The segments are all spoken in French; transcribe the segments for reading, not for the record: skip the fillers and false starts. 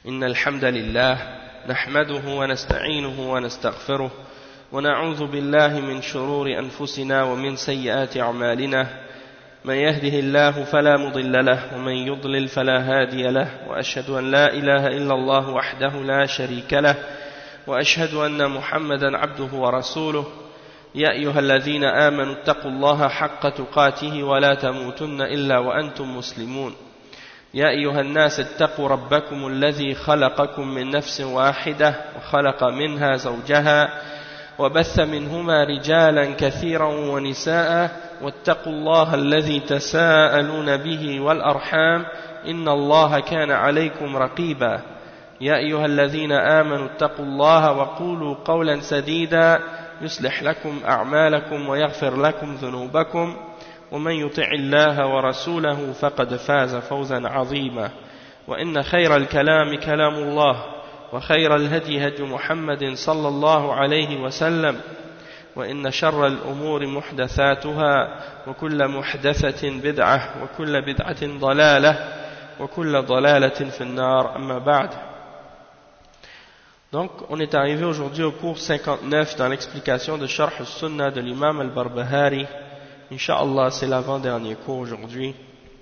إن الحمد لله نحمده ونستعينه ونستغفره ونعوذ بالله من شرور أنفسنا ومن سيئات أعمالنا من يهده الله فلا مضل له ومن يضلل فلا هادي له وأشهد أن لا إله إلا الله وحده لا شريك له وأشهد أن محمدا عبده ورسوله يا أيها الذين آمنوا اتقوا الله حق تقاته ولا تموتن إلا وأنتم مسلمون يا أيها الناس اتقوا ربكم الذي خلقكم من نفس واحدة وخلق منها زوجها وبث منهما رجالا كثيرا ونساء واتقوا الله الذي تساءلون به والأرحام إن الله كان عليكم رقيبا يا أيها الذين آمنوا اتقوا الله وقولوا قولا سديدا يصلح لكم أعمالكم ويغفر لكم ذنوبكم ومن يطع الله ورسوله فقد فاز فوزا عظيما وإن خير الكلام كلام الله وخير الهدي هدي محمد صلى الله عليه وسلم وإن شر الأمور محدثاتها وكل محدثة بدعة وكل بدعة ضلالة وكل ضلالة في النار أما بعد. Donc, on est arrivé aujourd'hui au cours 59 dans l'explication de Sharh al-Sunnah de l'imam al-Barbahari. Inch'Allah, c'est l'avant-dernier cours aujourd'hui.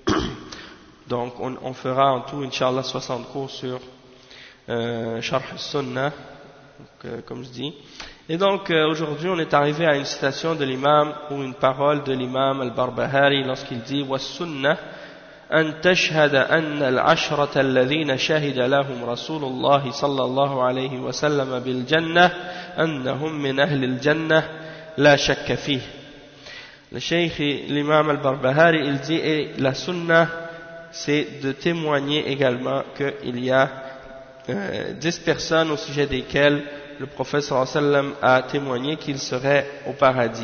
Donc, on fera en tout, Inch'Allah, 60 cours sur Sharh al-Sunnah, comme je dis. Et donc, aujourd'hui, on est arrivé à une citation de l'imam, ou une parole de l'imam al-Barbahari, lorsqu'il dit « Wa-sunnah » أن تشهد أن العشرة الذين شهد لهم رسول الله صلى الله عليه وسلم بالجنة أنهم من أهل الجنة لا شك فيه. Le cheikh, l'imam al-Barbahari, il dit, et la sunna, c'est de témoigner également qu'il y a 10 personnes au sujet desquelles le prophète sallallahu alayhi wa sallam a témoigné qu'ils seraient au paradis,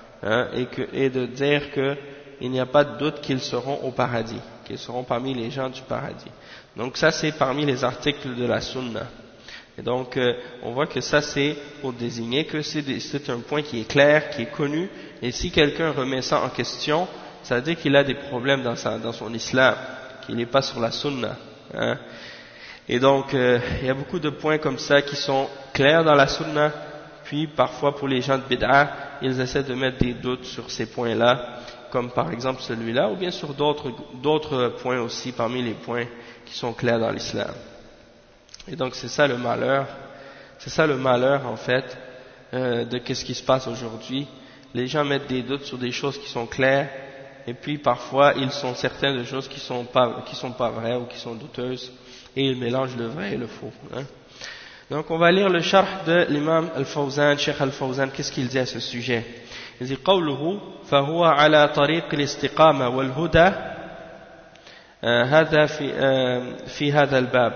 et de dire que il n'y a pas de doute qu'ils seront au paradis, qu'ils seront parmi les gens du paradis. Donc ça, c'est parmi les articles de la sunna. Et donc on voit que ça, c'est pour désigner que c'est un point qui est clair, qui est connu, et si quelqu'un remet ça en question, ça veut dire qu'il a des problèmes dans son islam, qu'il n'est pas sur la sunna. Et donc il y a beaucoup de points comme ça qui sont clairs dans la sunna, puis parfois pour les gens de bid'ah, ils essaient de mettre des doutes sur ces points-là, comme par exemple celui-là, ou bien sur d'autres points aussi, parmi les points qui sont clairs dans l'islam. Et donc c'est ça le malheur en fait, de qu'est-ce qui se passe aujourd'hui. Les gens mettent des doutes sur des choses qui sont claires, et puis parfois ils sont certains de choses qui sont pas vraies ou qui sont douteuses, et ils mélangent le vrai et le faux. Donc on va lire le sharh de l'imam al-Fawzan, Cheikh al-Fawzan, qu'est-ce qu'il dit à ce sujet. Il dit قوله فهو على طريق الاستقامة والهدى هذا في هذا الباب.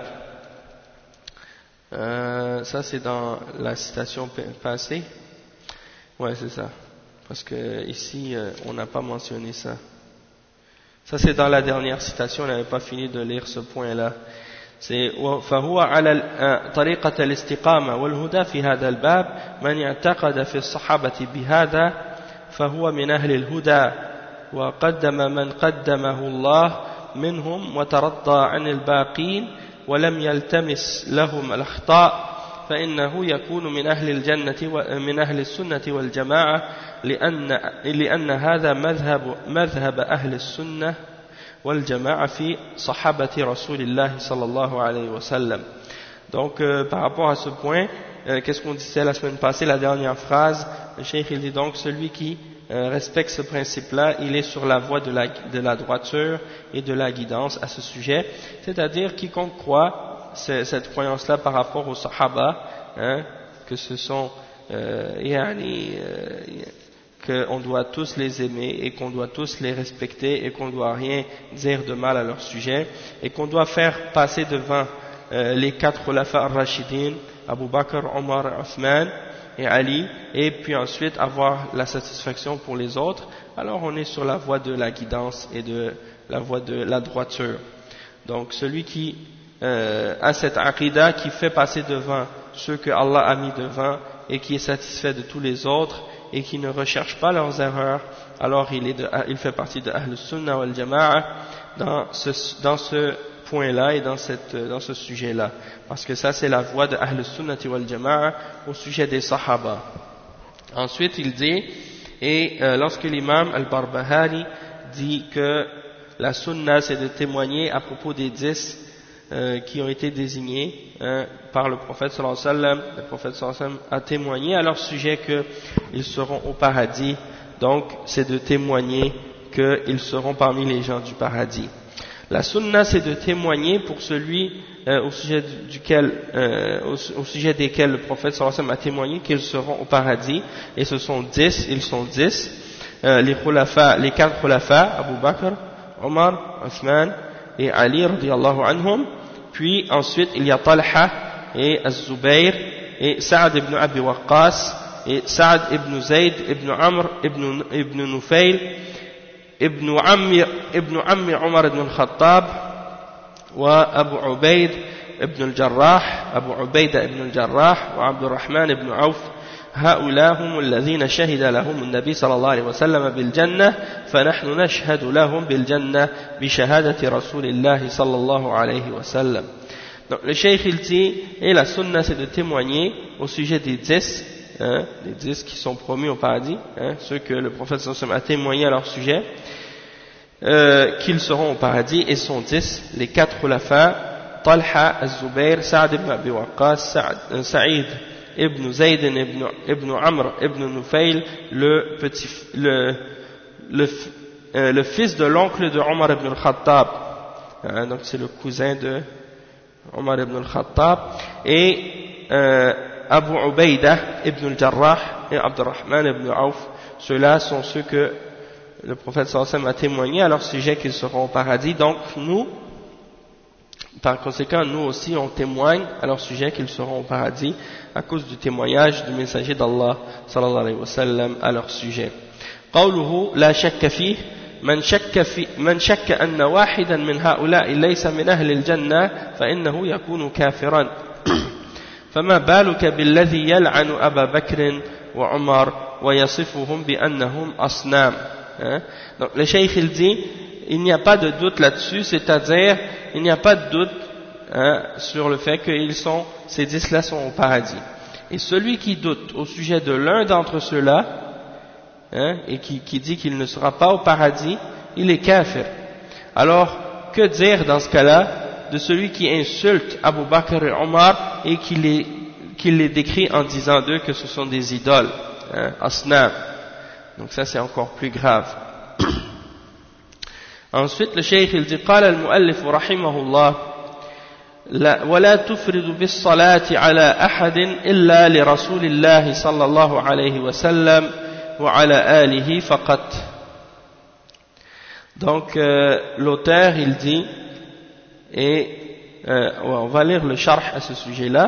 Ça c'est dans la citation passée. Ouais, c'est ça. Parce que ici on n'a pas mentionné ça. Ça c'est dans la dernière citation, on n'avait pas fini de lire ce point-là. C'est فهو على طريقة الاستقامة والهدى في هذا الباب من اعتقد في الصحابة بهذا فهو من أهل الهدى وقدم من قدمه الله منهم وترضى عن الباقين ولم يلتمس لهم الأخطاء فإنه يكون من أهل الجنة ومن أهل السنة والجماعة لأن هذا مذهب أهل السنة والجماعة في صحابة رسول الله صلى الله عليه وسلم. Donc par rapport à ce point, qu'est-ce qu'on disait la semaine passée, la dernière phrase, le cheikh il dit donc celui qui respecte ce principe-là, il est sur la voie de la droiture et de la guidance à ce sujet, c'est-à-dire quiconque croit cette croyance-là par rapport aux sahaba, que ce sont qu'on doit tous les aimer et qu'on doit tous les respecter et qu'on ne doit rien dire de mal à leur sujet et qu'on doit faire passer devant les 4 khulafa ar-rashidin, Abu Bakr, Omar, Othman et Ali, et puis ensuite avoir la satisfaction pour les autres, alors on est sur la voie de la guidance et de la voie de la droiture. Donc celui qui a cette aqidah, qui fait passer devant ceux que Allah a mis devant et qui est satisfait de tous les autres et qui ne recherche pas leurs erreurs, alors il fait partie de Ahl Sunnah wal Jama'a dans ce point-là et dans ce sujet-là. Parce que ça, c'est la voie de Ahl Sunnati wal Jama'a au sujet des Sahaba. Ensuite, il dit, et lorsque l'imam al-Barbahari dit que la sunna, c'est de témoigner à propos des 10 qui ont été désignés par le prophète sallallahu alayhi wa sallam. Le prophète sallallahu alayhi wa sallam a témoigné à leur sujet qu'ils seront au paradis. Donc, c'est de témoigner qu'ils seront parmi les gens du paradis. La sunna, c'est de témoigner pour celui au sujet desquels le prophète sallallahu alayhi wa sallam a témoigné qu'ils seront au paradis. Et ce sont 10, ils sont 10. Les 4 khulafa, Abu Bakr, Omar, Othman et Ali radiyallahu anhum. Puis ensuite il y a Talha et Az-Zubayr et Sa'ad ibn Abi Waqqas et Sa'ad ibn Zayd ibn Amr ibn Nufayl ibn Ammi Omar ibn al-Khattab wa Abu Ubayd ibn al-Jarrah, Abu Ubayda ibn al-Jarrah wa Abdurrahman ibn Auf. هؤلاء هم الذين شهد لهم النبي صلى الله عليه وسلم بالجنة فنحن نشهد لهم بالجنة بشهادة رسول الله صلى الله عليه وسلم. Donc le cheikh il dit, et la sunna c'est de témoigner au sujet des 10, les 10 qui sont promis au paradis, ceux que le prophète sallallahu alayhi wa sallam a témoigné à leur sujet, qu'ils seront au paradis, et sont 10, les 4 khulafa, Talha, Az-Zubayr, Sa'ad ibn Abi Waqqas, Sa'id ibn Zayd ibn Amr ibn Nufayl, le fils de l'oncle de Omar ibn al-Khattab, donc c'est le cousin de Omar ibn al-Khattab, et Abu Ubayda ibn al-Jarrah et Abdurrahman ibn Auf. Ceux-là sont ceux que le prophète sallallahu alayhi wa sallam a témoigné à leur sujet qu'ils seront au paradis. Donc nous, par conséquent, nous aussi on témoigne à leur sujet qu'ils seront au paradis à cause du témoignage du messager d'Allah sallallahu alayhi wa sallam à leur sujet. قوله لا شك فيه من شك أن واحدا من هؤلاء ليس من أهل الجنة فإنه يكون كافرا فما بالك بالذي يلعن أبا بكر وعمر ويصفهم بأنهم أصنام. Donc le cheikh il dit, il n'y a pas de doute là-dessus, c'est-à-dire il n'y a pas de doute sur le fait que ces 10-là sont au paradis. Et celui qui doute au sujet de l'un d'entre ceux-là, et qui dit qu'il ne sera pas au paradis, il est kafir. Alors, que dire dans ce cas-là de celui qui insulte Abu Bakr et Omar et qui les décrit en disant d'eux que ce sont des idoles, asnam. Donc ça c'est encore plus grave. Ensuite le cheikh il dit قال المؤلف رحمه الله ولا تفرد بالصلاة على أحد إلا لرسول الله صلى الله عليه وسلم وعلى آله فقط. Donc l'auteur il dit, et on va lire le sharh à ce sujet-là,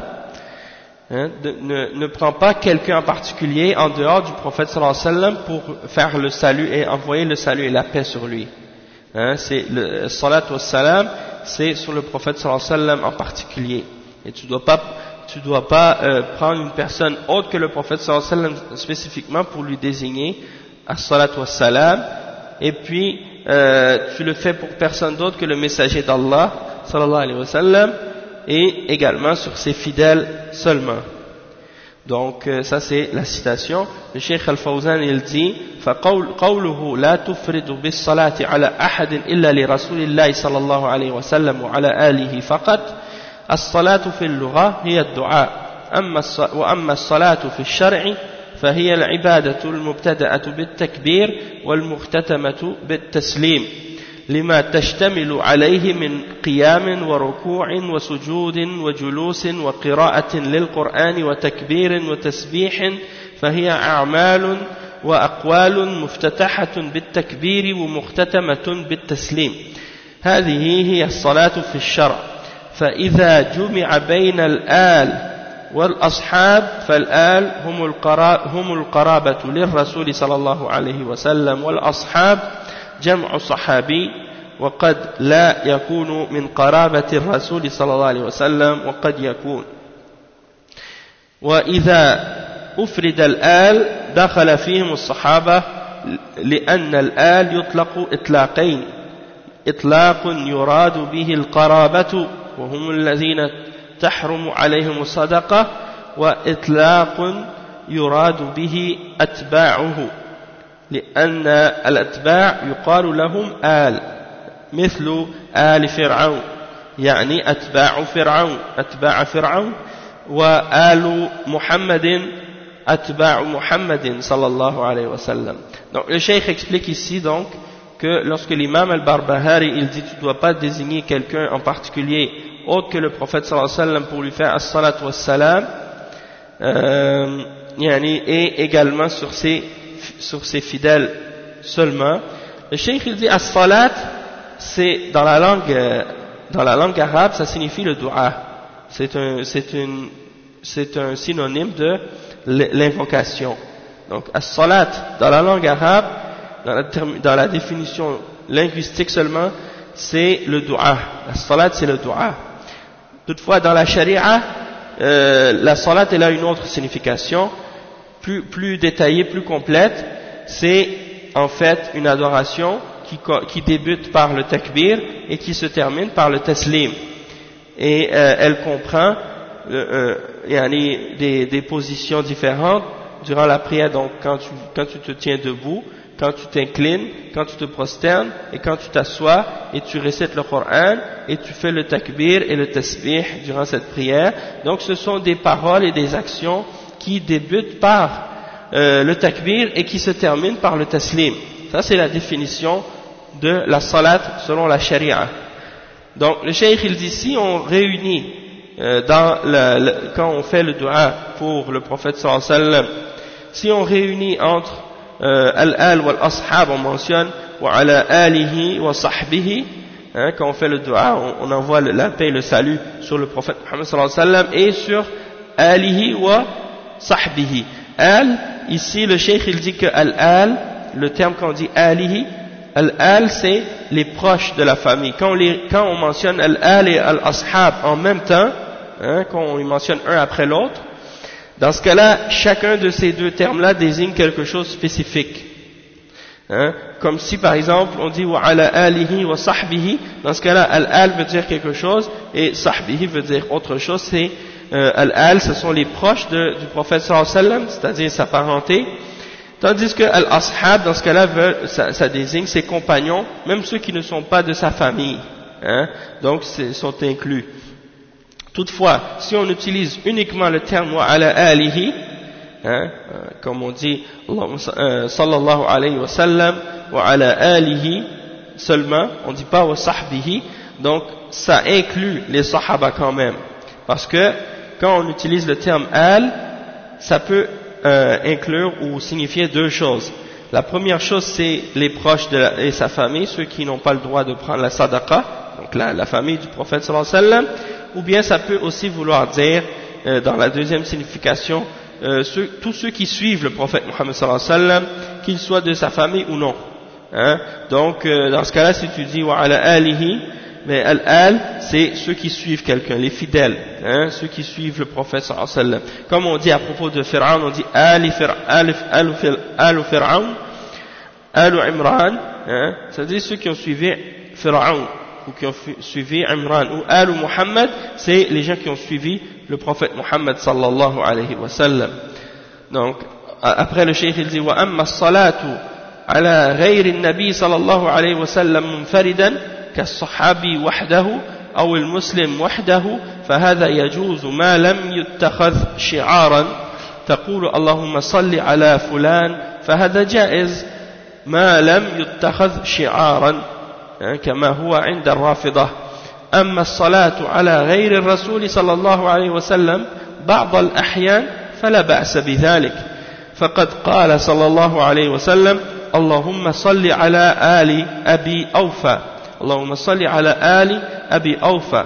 ne prend pas quelqu'un en particulier en dehors du prophète sallallahu alayhi wa sallam pour faire le salut et envoyer le salut et la paix sur lui. C'est le salat wa salam, c'est sur le prophète sallallahu alayhi wa sallam en particulier. Et tu dois pas prendre une personne autre que le prophète sallallahu alayhi wa sallam spécifiquement pour lui désigner as-salat wa salam, et puis tu le fais pour personne d'autre que le messager d'Allah sallallahu alayhi wa sallam, et également sur ses fidèles seulement. Donc ça c'est la citation. Le Cheikh Al-Fawzan il dit فقوله لا تفرد بالصلاة على أحد إلا لرسول الله صلى الله عليه وسلم وعلى آله فقط. الصلاة في اللغة هي الدعاء، وأما الصلاة في الشرع فهي العبادة المبتدأة بالتكبير والمختتمة بالتسليم لما تشتمل عليه من قيام وركوع وسجود وجلوس وقراءة للقرآن وتكبير وتسبيح، فهي أعمال وأقوال مفتتحة بالتكبير ومختتمة بالتسليم. هذه هي الصلاة في الشرع. فإذا جمع بين الآل والأصحاب فالآل هم القرابة للرسول صلى الله عليه وسلم، والأصحاب جمع صحابي، وقد لا يكون من قرابة الرسول صلى الله عليه وسلم وقد يكون. وإذا أفرد الآل دخل فيهم الصحابة لأن الآل يطلق إطلاقين، إطلاق يراد به القرابة وهم الذين تحرم عليهم الصدقة وإطلاق يراد به أتباعه لأن الأتباع يقال لهم آل مثل آل فرعون يعني أتباع فرعون وآل محمد أتباع محمد صلى الله عليه وسلم. Donc le cheikh explique ici donc que lorsque l'imam al-Barbahari il dit tu ne dois pas désigner quelqu'un en particulier autre que le prophète sallallahu alayhi wa sallam pour lui faire as-salat wa salam et également sur ses fidèles seulement. Le cheikh il dit as-salat c'est dans la langue arabe ça signifie le dua, c'est un synonyme de l'invocation. Donc as-salat dans la langue arabe dans la définition linguistique seulement c'est le dua. As-salat c'est le dua. Toutefois dans la charia la salat elle a une autre signification plus détaillée, plus complète. C'est en fait une adoration qui débute par le takbir et qui se termine par le taslim et elle comprend des positions différentes durant la prière. Donc quand tu te tiens debout, quand tu t'inclines, quand tu te prosternes et quand tu t'assois et tu récites le Coran et tu fais le takbir et le tasbih durant cette prière. Donc ce sont des paroles et des actions qui débutent par le takbir et qui se terminent par le taslim. Ça c'est la définition de la salat selon la charia. Donc le cheikh il dit si on réunit quand on fait le dua pour le prophète sallallahu alayhi wa sallam, si on réunit entre al-al wal ashab, on mentionne wa ala alihi wa sahbihi, quand on fait le dua on envoie la paix et le salut sur le prophète Muhammad sallallahu alayhi wa sallam et sur alihi wa sahbihi. Al, ici le cheikh il dit que al-al, le terme qu'on dit alihi, al-al c'est les proches de la famille. Quand on mentionne al-al et al-ashab en même temps, quand on y mentionne un après l'autre, dans ce cas-là, chacun de ces deux termes-là désigne quelque chose de spécifique. Comme si par exemple on dit wa ala alihi wa sahbihi, dans ce cas-là al-al veut dire quelque chose et sahbihi veut dire autre chose. C'est al-al, ce sont les proches du prophète sallallahu alayhi wa sallam, c'est-à-dire sa parenté, tandis que al-ashab dans ce cas-là ça désigne ses compagnons, même ceux qui ne sont pas de sa famille, donc sont inclus. Toutefois, si on utilise uniquement le terme wa ala alihi, comme on dit sallallahu alayhi wa sallam wa ala alihi seulement, on ne dit pas wa sahbihi, donc ça inclut les sahaba quand même, parce que quand on utilise le terme al, ça peut inclure ou signifier deux choses. La première chose c'est les proches et sa famille, ceux qui n'ont pas le droit de prendre la sadaqa, donc la famille du prophète sallallahu alayhi wa sallam, ou bien ça peut aussi vouloir dire dans la deuxième signification tous ceux qui suivent le prophète Muhammad sallallahu alayhi wa sallam, qu'ils soient de sa famille ou non. Donc dans ce cas-là si tu dis wa ala alihi, mais al-al c'est ceux qui suivent quelqu'un, les fidèles, ceux qui suivent le prophète sallallahu alayhi wa sallam. Comme on dit à propos de Pharaon, on dit alu Pharaon, alu Imran, c'est-à-dire ceux qui ont suivi Pharaon ou qui ont suivi Imran, ou Al Muhammad, c'est les gens qui ont suivi le prophète Muhammad sallallahu alayhi wa sallam. Donc, après le cheikh il dit wa amma as-salatu ala ghayri an-nabi sallallahu alayhi wa sallam munfaridan kas-sahabi wahdahu aw al-muslim wahdahu fahadha yajuzu ma lam yuttakhadh shi'aran taqulu Allahumma salli ala fulan fahadha jaiz ما لم يتخذ شعارا كما هو عند الرافضة. أما الصلاة على غير الرسول صلى الله عليه وسلم بعض الأحيان فلا بأس بذلك، فقد قال صلى الله عليه وسلم اللهم صل على آل أبي أوفى، اللهم صل على آل أبي أوفى،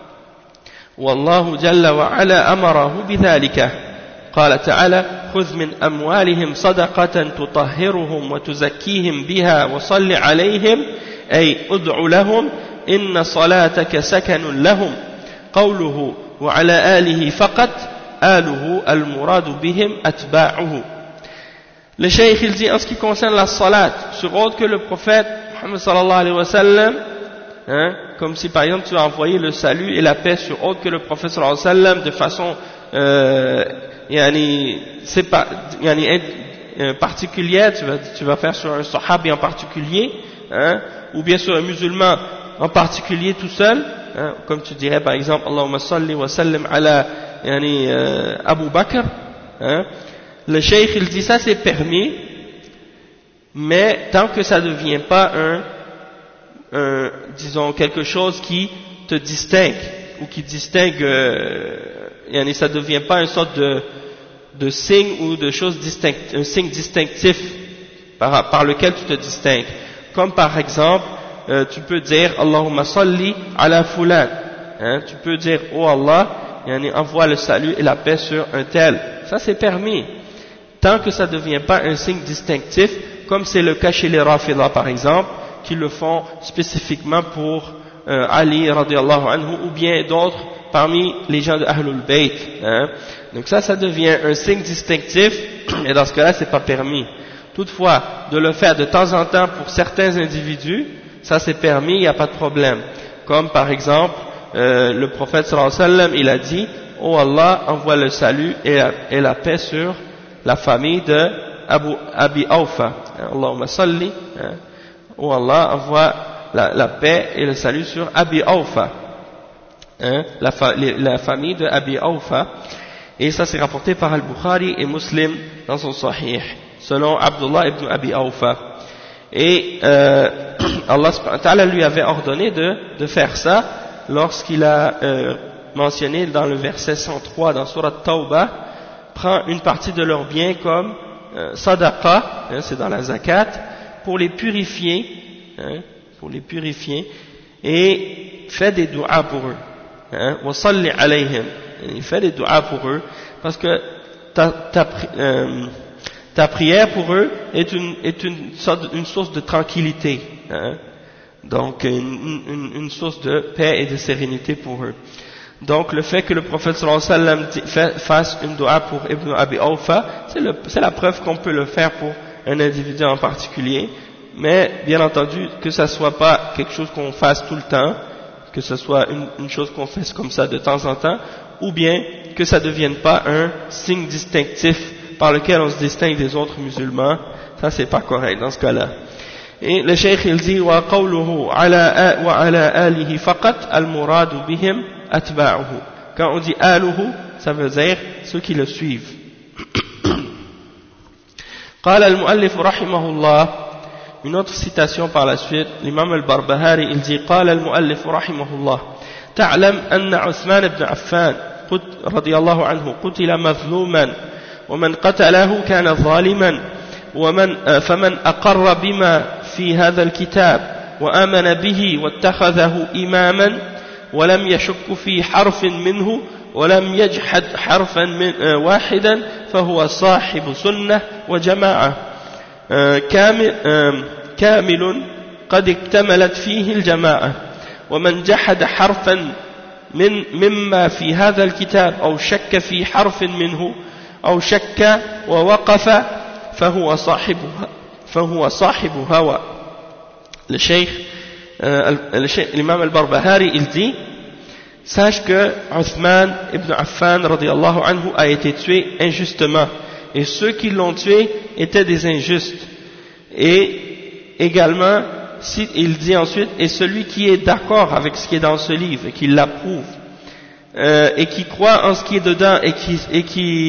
والله جل وعلا أمره بذلك. قال تعالى خذ من أموالهم صدقة تطهرهم وتزكيهم بها وصل عليهم، أي ادع لهم إن صلاتك سكن لهم. قوله وعلى آله فقط، آله المراد بهم أتباعه. Le cheikh il dit en ce qui concerne la salat sur autre que le prophète Muhammad sallallahu alayhi wa sallam, hein, comme si par exemple tu as envoyé le salut et la paix sur autre que le prophète sallallahu alayhi wa sallam de façon particulière, tu vas faire sur un sahabi en particulier, hein, ou bien sur un musulman en particulier tout seul, hein, comme tu dirais par exemple Allahumma salli wa sallim ala Abu Bakr, hein. Le cheikh il dit ça c'est permis, mais tant que ça ne devient pas disons quelque chose qui te distingue ou qui distingue, ça ne devient pas une sorte de signe ou de chose distincte, un signe distinctif par lequel tu te distingues. Comme par exemple, tu peux dire Allahumma salli ala fulan, hein, tu peux dire oh Allah, envoie le salut et la paix sur un tel. Ça c'est permis, tant que ça ne devient pas un signe distinctif, comme c'est le cas chez les Rafidah par exemple, qui le font spécifiquement pour Ali radiallahu anhu ou bien d'autres parmi les gens de Ahlul Bayt, hein. Donc ça devient un signe distinctif et dans ce cas-là c'est pas permis. Toutefois, de le faire de temps en temps pour certains individus, ça c'est permis, il n'y a pas de problème. Comme par exemple le prophète sallallahu alayhi wa sallam, il a dit oh Allah, envoie le salut et la paix sur la famille de Abi Awfa, Allahumma salli, hein. Oh Allah, envoie la paix et le salut sur Abi Awfa, hein, la famille de Abi Awfa. Et ça c'est rapporté par Al-Bukhari et Muslim dans son Sahih, selon Abdullah ibn Abi Awfa. Et Allah subhanahu wa ta'ala lui avait ordonné de faire ça lorsqu'il a mentionné dans le verset 103 dans Surat Tawbah, prend une partie de leurs biens comme sadaqa, hein, c'est dans la zakat, pour les purifier, hein, et fait des du'as pour eux, hein, wa salli alayhim, il fait des du'as pour eux, parce que ta prière pour eux est une source de tranquillité, hein, donc une source de paix et de sérénité pour eux. Donc le fait que le prophète sallallahu alayhi wa sallam fasse une dua pour Ibn Abi Awfa, c'est la preuve qu'on peut le faire pour un individu en particulier, mais bien entendu que ça soit pas quelque chose qu'on fasse tout le temps, que ce soit une chose qu'on fasse comme ça de temps en temps, ou bien que ça ne devienne pas un signe distinctif par lequel on se distingue des autres musulmans. Ça c'est pas correct dans ce cas-là. Et le cheikh il dit wa qawluhu ala wa ala alihi faqat al muradu bihim atba'uhu. Quand on dit aluhu, ça veut dire ceux qui le suivent. قال المؤلف رحمه الله, une autre citation par la suite, l'imam al-Barbahari il dit قال المؤلف رحمه الله تعلم أن عثمان بن عفان رضي الله عنه قتل مظلوما ومن قتله كان ظالما فمن أقر بما في هذا الكتاب وآمن به واتخذه إماما ولم يشك في حرف منه ولم يجحد حرفا واحدا فهو صاحب سنة وجماعة كامل قد اكتملت فيه الجماعة ومن جحد حرفا مما في هذا الكتاب أو شك في حرف منه أو شك ووقف فهو صاحب هوى. Le cheikh, l'imam al-Barbahari, il dit, sache que Uthman ibn Affan radiyallahu anhu a été tué injustement et ceux qui l'ont tué étaient des injustes. Et également, il dit ensuite, et celui qui est d'accord avec ce qui est dans ce livre et qui l'approuve et qui croit en ce qui est dedans et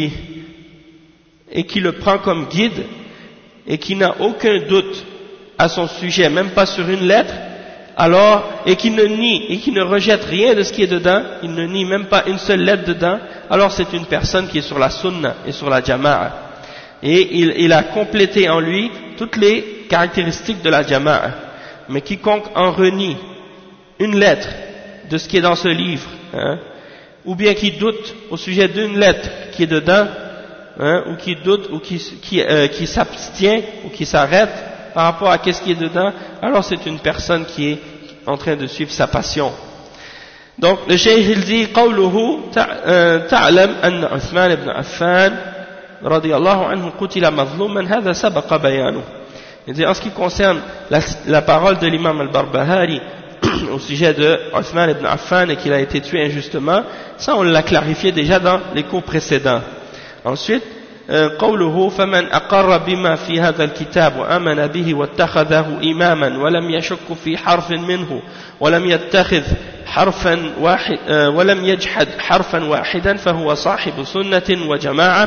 qui le prend comme guide et qui n'a aucun doute à son sujet, même pas sur une lettre, alors, et qui ne nie et qui ne rejette rien de ce qui est dedans, il ne nie même pas une seule lettre dedans, alors c'est une personne qui est sur la sunna et sur la jama'a. Et il a complété en lui toutes les caractéristiques de la jama'a. Mais quiconque en renie une lettre de ce qui est dans ce livre, hein, ou bien qui doute au sujet d'une lettre qui est dedans, hein, ou qui doute ou qui s'abstient ou qui s'arrête par rapport à qu'est-ce qui est dedans, alors c'est une personne qui est en train de suivre sa passion. Donc le cheikh il dit قوله تعلم أن عثمان بن عفان رضي الله عنه قتل مظلوما هذا سبق بيانه. Il dit en ce qui concerne la parole de l'imam al-Barbahari au sujet de Othman ibn Affan et qu'il a été tué injustement, ça on l'a clarifié déjà dans les cours précédents. Ensuite, قوله فمن أقر بما في هذا الكتاب وآمن به واتخذه إماما ولم يشك في حرف منه ولم يتخذ حرفا واحد ولم يجحد حرفا واحدا فهو صاحب سنة وجماعة.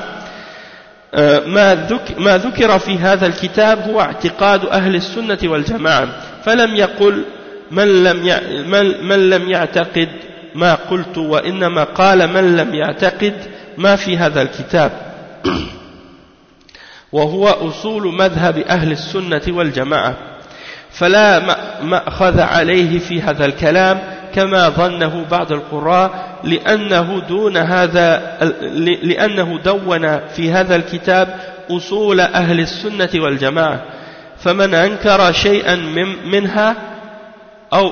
ما ذكر في هذا الكتاب هو اعتقاد أهل السنة والجماعة فلم يقل من لم يعتقد ما قلت وإنما قال من لم يعتقد ما في هذا الكتاب وهو أصول مذهب أهل السنة والجماعة فلا مأخذ عليه في هذا الكلام كما ظنه بعض القراء لأنه دون في هذا الكتاب أصول أهل السنة والجماعة فمن أنكر شيئا منها أو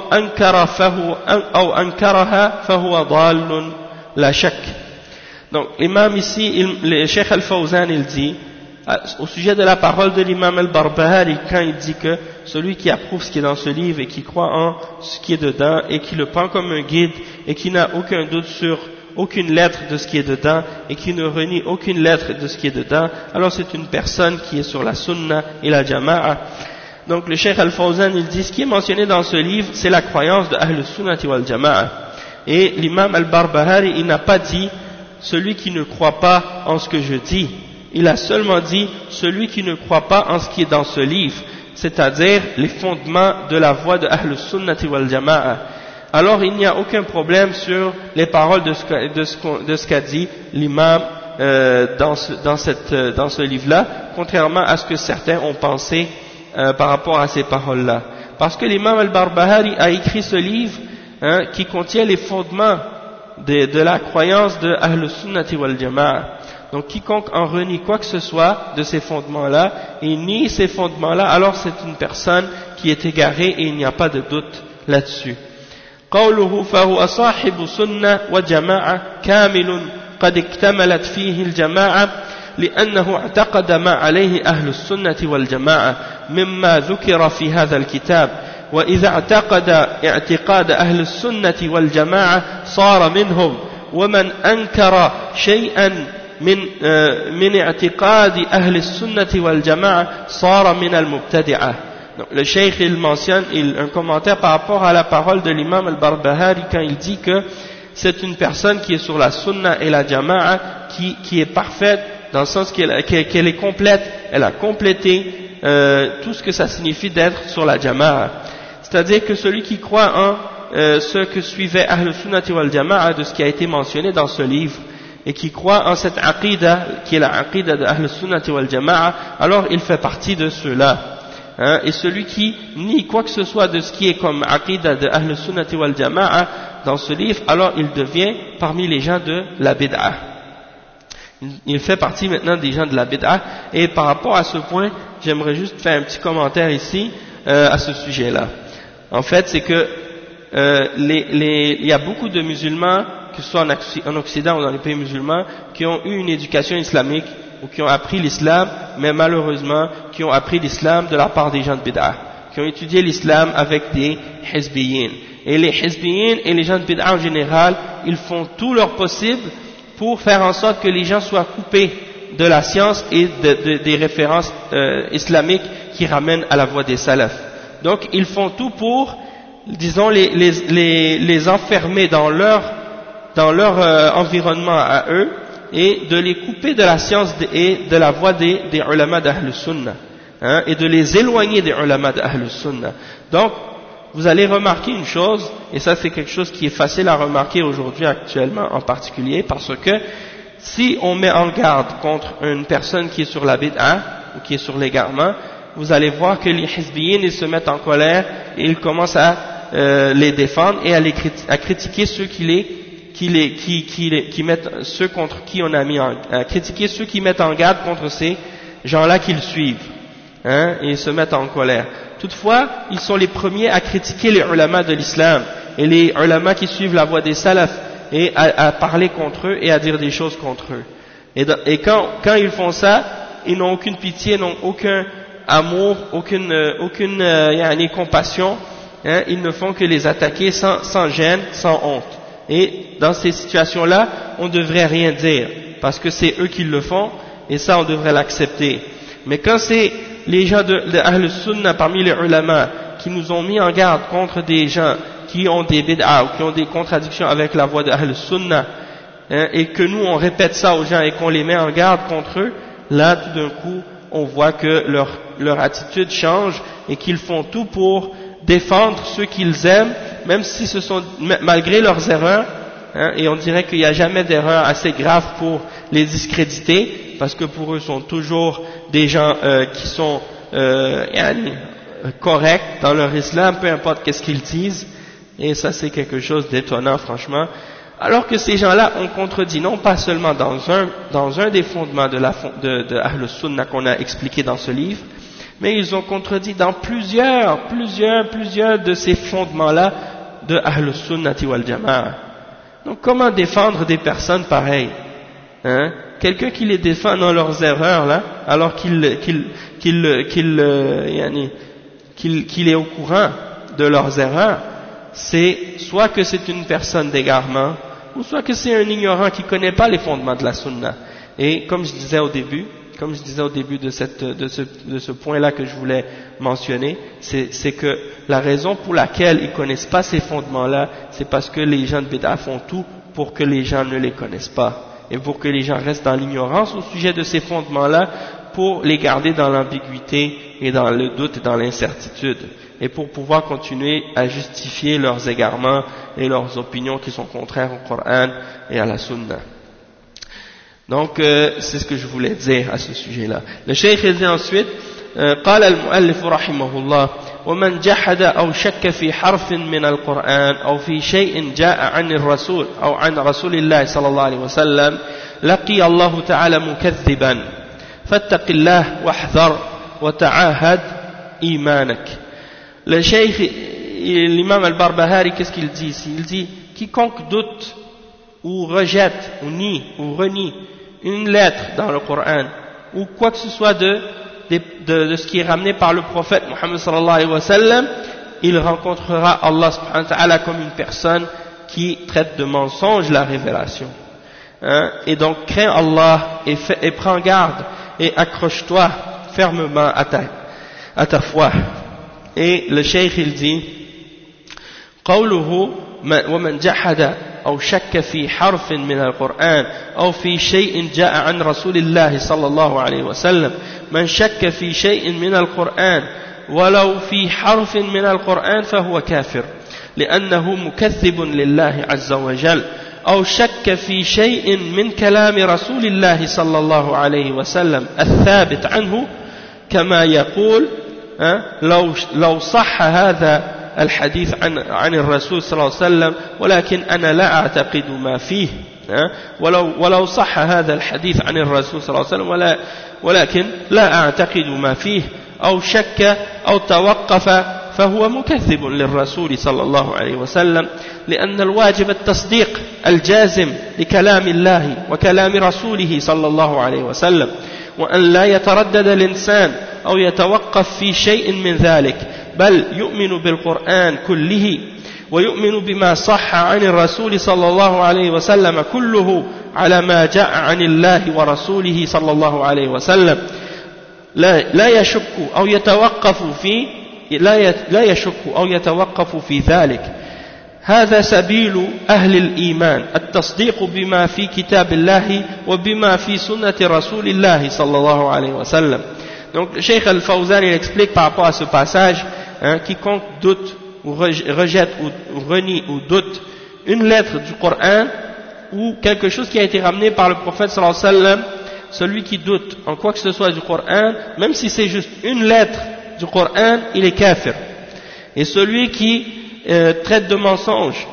أنكرها فهو ضال لا شك. Donc l'imam ici, le Cheikh Al-Fawzan, il dit au sujet de la parole de l'imam Al-Barbahari, quand il dit que celui qui approuve ce qui est dans ce livre et qui croit en ce qui est dedans et qui le prend comme un guide et qui n'a aucun doute sur aucune lettre de ce qui est dedans et qui ne renie aucune lettre de ce qui est dedans, alors c'est une personne qui est sur la sunna et la jama'a. Donc le Cheikh Al-Fawzan, il dit ce qui est mentionné dans ce livre, c'est la croyance de Ahl Sunnati wal Jama'a. Et l'imam Al-Barbahari, il n'a pas dit celui qui ne croit pas en ce que je dis. Il a seulement dit celui qui ne croit pas en ce qui est dans ce livre, c'est-à-dire les fondements de la voie de Ahl Sunnati wal Jama'a. Alors il n'y a aucun problème sur les paroles de ce qu'a dit l'imam dans ce livre-là, contrairement à ce que certains ont pensé par rapport à ces paroles-là. Parce que l'imam Al-Barbahari a écrit ce livre qui contient les fondements de la croyance de Ahl Sunnati wal Jama'a. Donc quiconque en renie quoi que ce soit de ces fondements-là et nie ces fondements-là, alors c'est une personne qui est égarée et il n'y a pas de doute là-dessus. قوله فهو صاحب سنة وجماعة كامل قد اكتملت فيه الجماعة لأنه اعتقد ما عليه أهل السنة والجماعة مما ذكر في هذا الكتاب وإذا اعتقد اعتقاد أهل السنة والجماعة صار منهم ومن أنكر شيئا من اعتقاد أهل السنة والجماعة صار من المبتدعة. Donc, le cheikh il mentionne un commentaire par rapport à la parole de l'imam Al-Barbahari quand il dit que c'est une personne qui est sur la sunna et la jama'a qui est parfaite dans le sens qu'elle est complète, elle a complété tout ce que ça signifie d'être sur la jama'a. C'est-à-dire que celui qui croit en ce que suivait Ahl Sunnati wal Jama'a de ce qui a été mentionné dans ce livre et qui croit en cette aqida qui est la aqida de Ahl Sunnati wal Jama'a, alors il fait partie de ceux-là. Et celui qui nie quoi que ce soit de ce qui est comme aqida de Ahl Sunnati wal Jama'a dans ce livre, alors il devient parmi les gens de la bid'a. Il fait partie maintenant des gens de la bid'a. Et par rapport à ce point, j'aimerais juste faire un petit commentaire ici à ce sujet-là. En fait, c'est que il y a beaucoup de musulmans, que ce soit en Occident ou dans les pays musulmans, qui ont eu une éducation islamique ou qui ont appris l'islam, mais malheureusement qui ont appris l'islam de la part des gens de bid'a, qui ont étudié l'islam avec des hizbiyin. Et les hizbiyin et les gens de bid'a en général, ils font tout leur possible pour faire en sorte que les gens soient coupés de la science et des références islamiques qui ramènent à la voie des salafs. Donc ils font tout pour, disons, les enfermer dans leur environnement à eux et de les couper de la science et de la voie des ulama d'Ahl Sunnah, et de les éloigner des ulama d'Ahl Sunnah. Donc vous allez remarquer une chose, et ça c'est quelque chose qui est facile à remarquer aujourd'hui actuellement en particulier, parce que si on met en garde contre une personne qui est sur la bid'a ou qui est sur l'égarement, vous allez voir que les hizbiyin ils se mettent en colère et ils commencent à les défendre et à critiquer ceux qui mettent ceux contre qui on a mis à critiquer ceux qui mettent en garde contre ces gens-là qu'ils suivent, et ils se mettent en colère. Toutefois, ils sont les premiers à critiquer les ulama de l'islam et les ulama qui suivent la voie des salafs et à parler contre eux et à dire des choses contre eux. Et quand ils font ça, ils n'ont aucune pitié, n'ont aucun amour, aucune compassion ils ne font que les attaquer sans gêne, sans honte. Et dans ces situations-là, on ne devrait rien dire, parce que c'est eux qui le font, et ça on devrait l'accepter. Mais quand c'est les gens de Ahl Sunnah parmi les ulama qui nous ont mis en garde contre des gens qui ont des bid'a ou qui ont des contradictions avec la voie de Ahl Sunnah, et que nous on répète ça aux gens et qu'on les met en garde contre eux, là tout d'un coup on voit que leur attitude change et qu'ils font tout pour défendre ceux qu'ils aiment, même si ce sont malgré leurs erreurs, et on dirait qu'il n'y a jamais d'erreur assez grave pour les discréditer, parce que pour eux sont toujours des gens qui sont corrects dans leur islam, peu importe qu'est-ce qu'ils disent, et ça c'est quelque chose d'étonnant franchement. Alors que ces gens-là ont contredit, non pas seulement dans un des fondements de Ahl Sunnah qu'on a expliqué dans ce livre, mais ils ont contredit dans plusieurs de ces fondements-là de Ahl Sunnati wal Jama'a. Donc comment défendre des personnes pareilles, quelqu'un qui les défend dans leurs erreurs là, alors qu'il est au courant de leurs erreurs, c'est soit que c'est une personne d'égarement, ou soit que c'est un ignorant qui ne connaît pas les fondements de la sunna. Et comme je disais au début de ce point-là que je voulais mentionner, c'est que la raison pour laquelle ils ne connaissent pas ces fondements-là, c'est parce que les gens de Bid'a font tout pour que les gens ne les connaissent pas, et pour que les gens restent dans l'ignorance au sujet de ces fondements-là, pour les garder dans l'ambiguïté et dans le doute et dans l'incertitude, et pour pouvoir continuer à justifier leurs égarements et leurs opinions qui sont contraires au Coran et à la Sunna. Donc c'est ce que je voulais dire à ce sujet-là. Le Cheikh dit ensuite, قال المؤلف رحمه الله ومن جحد أو شك في حرف من القرآن أو في شيء جاء عن الرسول أو عن رسول الله صلى الله عليه وسلم لقي الله تعالى مكذبا فاتق الله واحذر وتعاهد إيمانك. Le Cheikh, l'imam al-Barbahari, qu'est-ce qu'il dit ici? Il dit, quiconque doute ou rejette ou nie ou renie une lettre dans le Coran ou quoi que ce soit de ce qui est ramené par le prophète Muhammad sallallahu alayhi wa sallam, il rencontrera Allah subhanahu wa ta'ala comme une personne qui traite de mensonge la révélation. Et donc crains Allah et prends garde et accroche-toi fermement à ta foi. Et le Cheikh il dit قوله ومن جحد أو شك في حرف من القرآن أو في شيء جاء عن رسول الله صلى الله عليه وسلم من شك في شيء من القرآن ولو في حرف من القرآن فهو كافر لأنه مكذب لله عز وجل أو شك في شيء من كلام رسول الله صلى الله عليه وسلم الثابت عنه كما يقول لو صح هذا الحديث عن الرسول صلى الله عليه وسلم ولكن أنا لا أعتقد ما فيه ولو صح هذا الحديث عن الرسول صلى الله عليه وسلم ولكن لا أعتقد ما فيه أو شك أو توقف فهو مكذب للرسول صلى الله عليه وسلم لأن الواجب التصديق الجازم لكلام الله وكلام رسوله صلى الله عليه وسلم وأن لا يتردد الإنسان أو يتوقف في شيء من ذلك بل يؤمن بالقرآن كله ويؤمن بما صح عن الرسول صلى الله عليه وسلم كله على ما جاء عن الله ورسوله صلى الله عليه وسلم لا يشك أو يتوقف في ذلك هذا سبيل أهل الإيمان التصديق بما في كتاب الله وبما في سنة رسول الله صلى الله عليه وسلم. Donc le Cheikh Al-Fawzan il explique par rapport à ce passage, quiconque doute ou rejette ou renie ou doute une lettre du Coran ou quelque chose qui a été ramené par le prophète sallallahu alayhi wa sallam, celui qui doute en quoi que ce soit du Coran, même si c'est juste une lettre du Coran, il est kafir. Et celui qui traite de mensonge,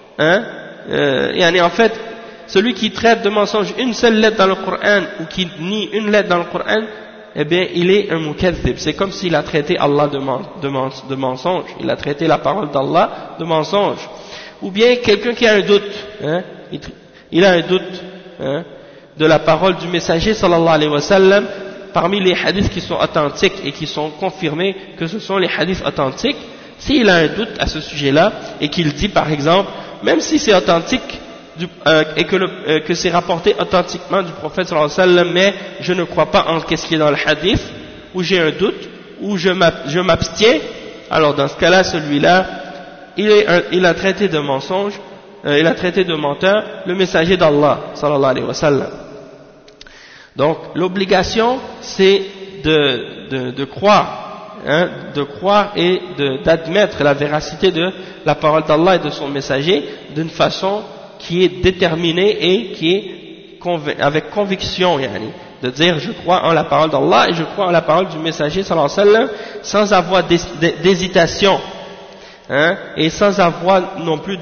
en fait, celui qui traite de mensonge une seule lettre dans le Coran ou qui nie une lettre dans le Coran, eh bien, il est un mukazzib. C'est comme s'il a traité Allah de mensonge. Il a traité la parole d'Allah de mensonge. Ou bien quelqu'un qui a un doute, il a un doute de la parole du messager sallallahu alayhi wa sallam, parmi les hadiths qui sont authentiques et qui sont confirmés que ce sont les hadiths authentiques. S'il a un doute à ce sujet-là et qu'il dit par exemple, même si c'est authentique et que c'est rapporté authentiquement du prophète sallallahu alayhi wa sallam, mais je ne crois pas en ce qui est dans le hadith, ou j'ai un doute, ou je m'abstiens, alors dans ce cas-là, celui-là, il a traité de mensonge, il a traité de menteur le messager d'Allah sallallahu alayhi wa sallam. Donc l'obligation c'est de croire, de croire et d'admettre la véracité de la parole d'Allah et de son messager d'une façon qui est déterminée et qui est avec conviction, de dire je crois en la parole d'Allah et je crois en la parole du messager sallallahu alayhi wa sallam sans avoir d'hésitation, et sans avoir non plus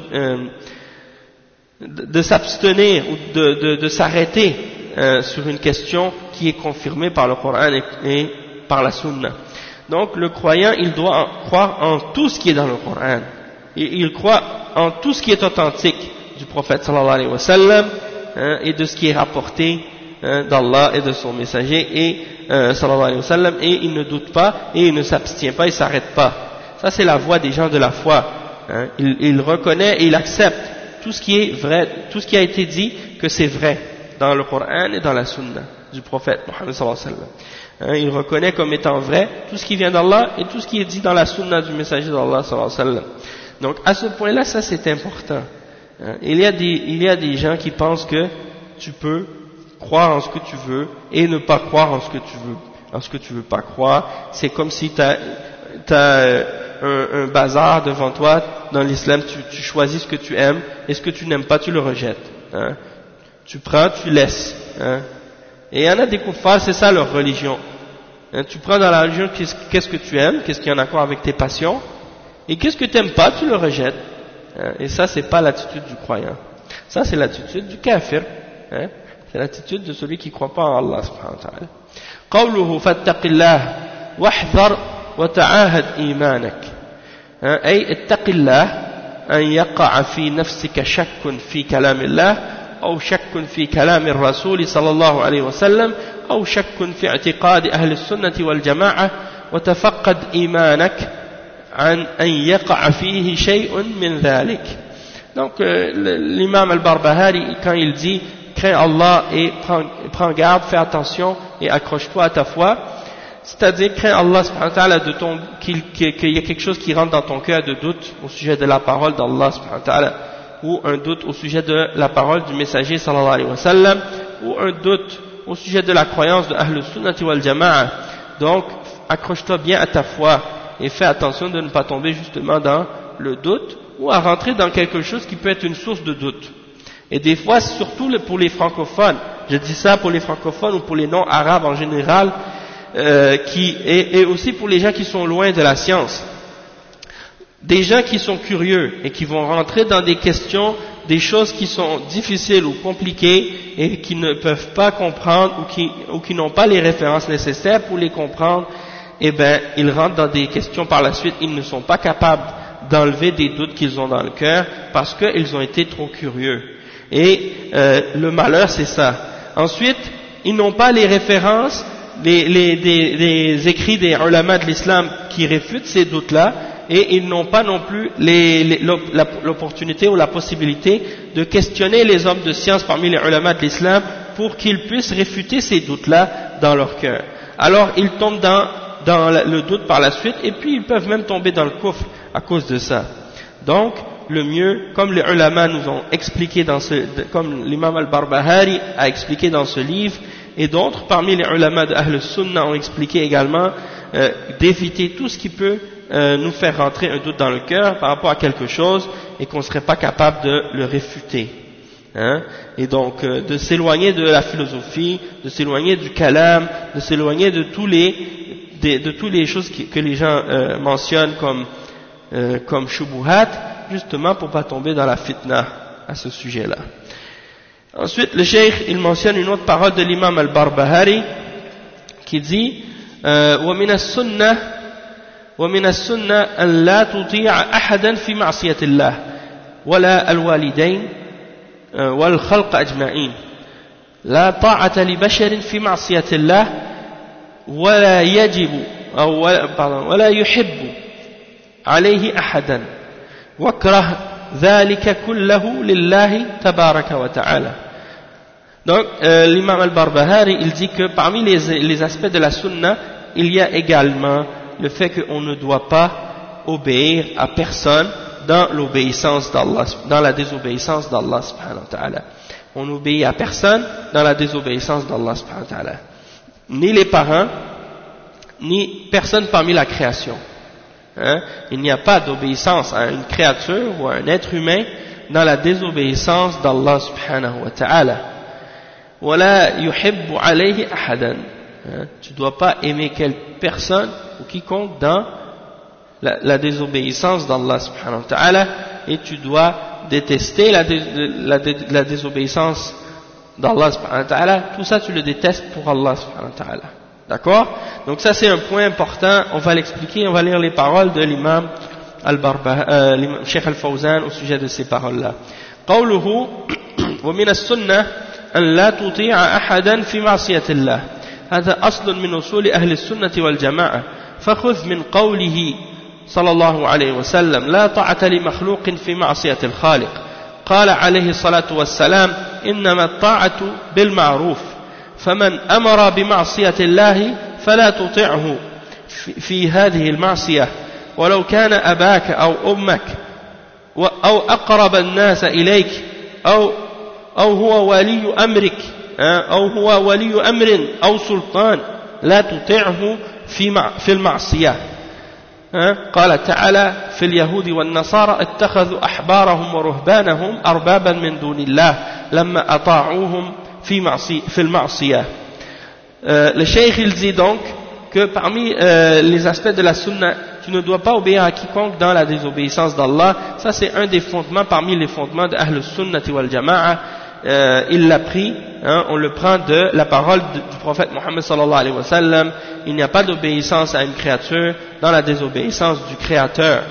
de s'abstenir ou de s'arrêter sur une question qui est confirmée par le Coran et par la Sunna. Donc le croyant, il doit croire en tout ce qui est dans le Coran, et il croit en tout ce qui est authentique du prophète sallallahu alayhi wa sallam, et de ce qui est rapporté d'Allah et de son messager et sallallahu alayhi wa sallam, et il ne doute pas et il ne s'abstient pas, il ne s'arrête pas. Ça c'est la voie des gens de la foi, il reconnaît et il accepte tout ce qui est vrai, tout ce qui a été dit que c'est vrai dans le Coran et dans la Sunna du prophète Mohammed sallallahu alayhi wa sallam. Il reconnaît comme étant vrai tout ce qui vient d'Allah et tout ce qui est dit dans la Sunna du messager d'Allah sallallahu alayhi wa sallam. Donc à ce point-là, ça c'est important. Il y a des gens qui pensent que tu peux croire en ce que tu veux et ne pas croire en ce que tu veux pas croire. C'est comme si tu as un bazar devant toi. Dans l'islam, tu choisis ce que tu aimes et ce que tu n'aimes pas, tu le rejettes. Tu prends, tu laisses. Et il y en a des kuffars, c'est ça leur religion. Tu prends dans la religion qu'est-ce que tu aimes, qu'est-ce qui est en accord avec tes passions, et qu'est-ce que tu n'aimes pas, tu le rejettes. Et ça, c'est pas l'attitude du croyant. Ça, c'est l'attitude du kafir. C'est l'attitude de celui qui ne croit pas en Allah subhanahu wa ta'ala. قوله فاتق الله واحذر وتعاهد إيمانك. أي اتق الله أن يقع في نفسك شك في كلام الله أو شك في كلام الرسول صلى الله عليه وسلم أو شك في اعتقاد أهل السنة والجماعة وتفقد إيمانك عن أن يقع فيه شيء من ذلك. Donc l'imam al-Barbahari, quand il dit crains Allah et prends garde, fais attention et accroche-toi à ta foi, c'est-à-dire crains Allah subhanahu wa ta'ala qu'il y a quelque chose qui rentre dans ton cœur de doute au sujet de la parole d'Allah subhanahu wa ta'ala, ou un doute au sujet de la parole du messager sallallahu alayhi wa sallam, ou un doute au sujet de la croyance de Ahl Sunnati wal Jama'a. Donc accroche-toi bien à ta foi et fais attention de ne pas tomber justement dans le doute ou à rentrer dans quelque chose qui peut être une source de doute. Et des fois, surtout pour les francophones, je dis ça pour les francophones ou pour les non-arabes en général, et aussi pour les gens qui sont loin de la science. Des gens qui sont curieux et qui vont rentrer dans des questions, des choses qui sont difficiles ou compliquées et qui ne peuvent pas comprendre ou qui n'ont pas les références nécessaires pour les comprendre, eh bien, ils rentrent dans des questions par la suite, ils ne sont pas capables d'enlever des doutes qu'ils ont dans le cœur parce qu'ils ont été trop curieux. Et le malheur, c'est ça. Ensuite, ils n'ont pas les références, les écrits des ulama de l'islam qui réfutent ces doutes-là, et ils n'ont pas non plus l'opportunité ou la possibilité de questionner les hommes de science parmi les ulama de l'islam pour qu'ils puissent réfuter ces doutes-là dans leur cœur. Alors, ils tombent dans le doute par la suite, et puis ils peuvent même tomber dans le kufr à cause de ça. Donc, le mieux, comme les ulama nous ont expliqué comme l'imam al-Barbahari a expliqué dans ce livre, et d'autres parmi les ulama de Ahl Sunnah ont expliqué également, d'éviter tout ce qui peut nous faire rentrer un doute dans le cœur par rapport à quelque chose et qu'on ne serait pas capable de le réfuter. Et donc de s'éloigner de la philosophie, de s'éloigner du kalam, de s'éloigner de tous les choses que les gens mentionnent comme shubuhat, justement pour pas tomber dans la fitna à ce sujet-là. Ensuite, le cheikh, il mentionne une autre parole de l'imam al-Barbahari qui dit ومن السنة أن لا تطيع أحدا في معصية الله ولا الوالدين والخلق أجمعين لا طاعة لبشر في معصية الله ولا يجب ولا يحب عليه أحدا واكره ذلك كله لله تبارك وتعالى. Donc l'imam al-Barbahari il dit que parmi les aspects de la sunna il y a également le fait qu'on ne doit pas obéir à personne dans l'obéissance d'Allah, dans la désobéissance d'Allah subhanahu wa ta'ala. On n'obéit à personne dans la désobéissance d'Allah subhanahu wa ta'ala. Ni les parents, ni personne parmi la création. Hein? Il n'y a pas d'obéissance à une créature ou à un être humain dans la désobéissance d'Allah subhanahu wa ta'ala. وَلَا يُحِبُّ عَلَيْهِ أَحَدًا. Tu ne dois pas aimer quelle personne ou quiconque dans la désobéissance d'Allah subhanahu wa ta'ala, et tu dois détester la désobéissance d'Allah subhanahu wa ta'ala. Tout ça tu le détestes pour Allah subhanahu wa ta'ala. D'accord? Donc ça c'est un point important, on va l'expliquer, on va lire les paroles de l'imam Cheikh Al-Fawzan au sujet de ces paroles-là. قوله ومن السنة أن لا تطيع أحدا في معصية الله. هذا أصل من أصول أهل السنة والجماعة. فخذ من قوله صلى الله عليه وسلم لا طاعة لمخلوق في معصية الخالق. قال عليه الصلاة والسلام إنما الطاعة بالمعروف. فمن أمر بمعصية الله فلا تطعه في هذه المعصية ولو كان أباك أو أمك أو أقرب الناس إليك أو هو ولي أمرك أو هو ولي أمر أو سلطان لا تطعه في المعصية. قال تعالى في اليهود والنصارى اتخذوا أحبارهم ورهبانهم أربابا من دون الله لما أطاعوهم في المعصية. Le cheikh il dit donc que parmi les aspects de la sunna, tu ne dois pas obéir à quiconque dans la désobéissance d'Allah. Ça c'est un des fondements parmi les fondements de Ahl Sunnati wal Jama'a. Il l'a pris, on le prend de la parole du prophète Mohammed sallallahu alayhi wa sallam. Il n'y a pas d'obéissance à une créature dans la désobéissance du Créateur.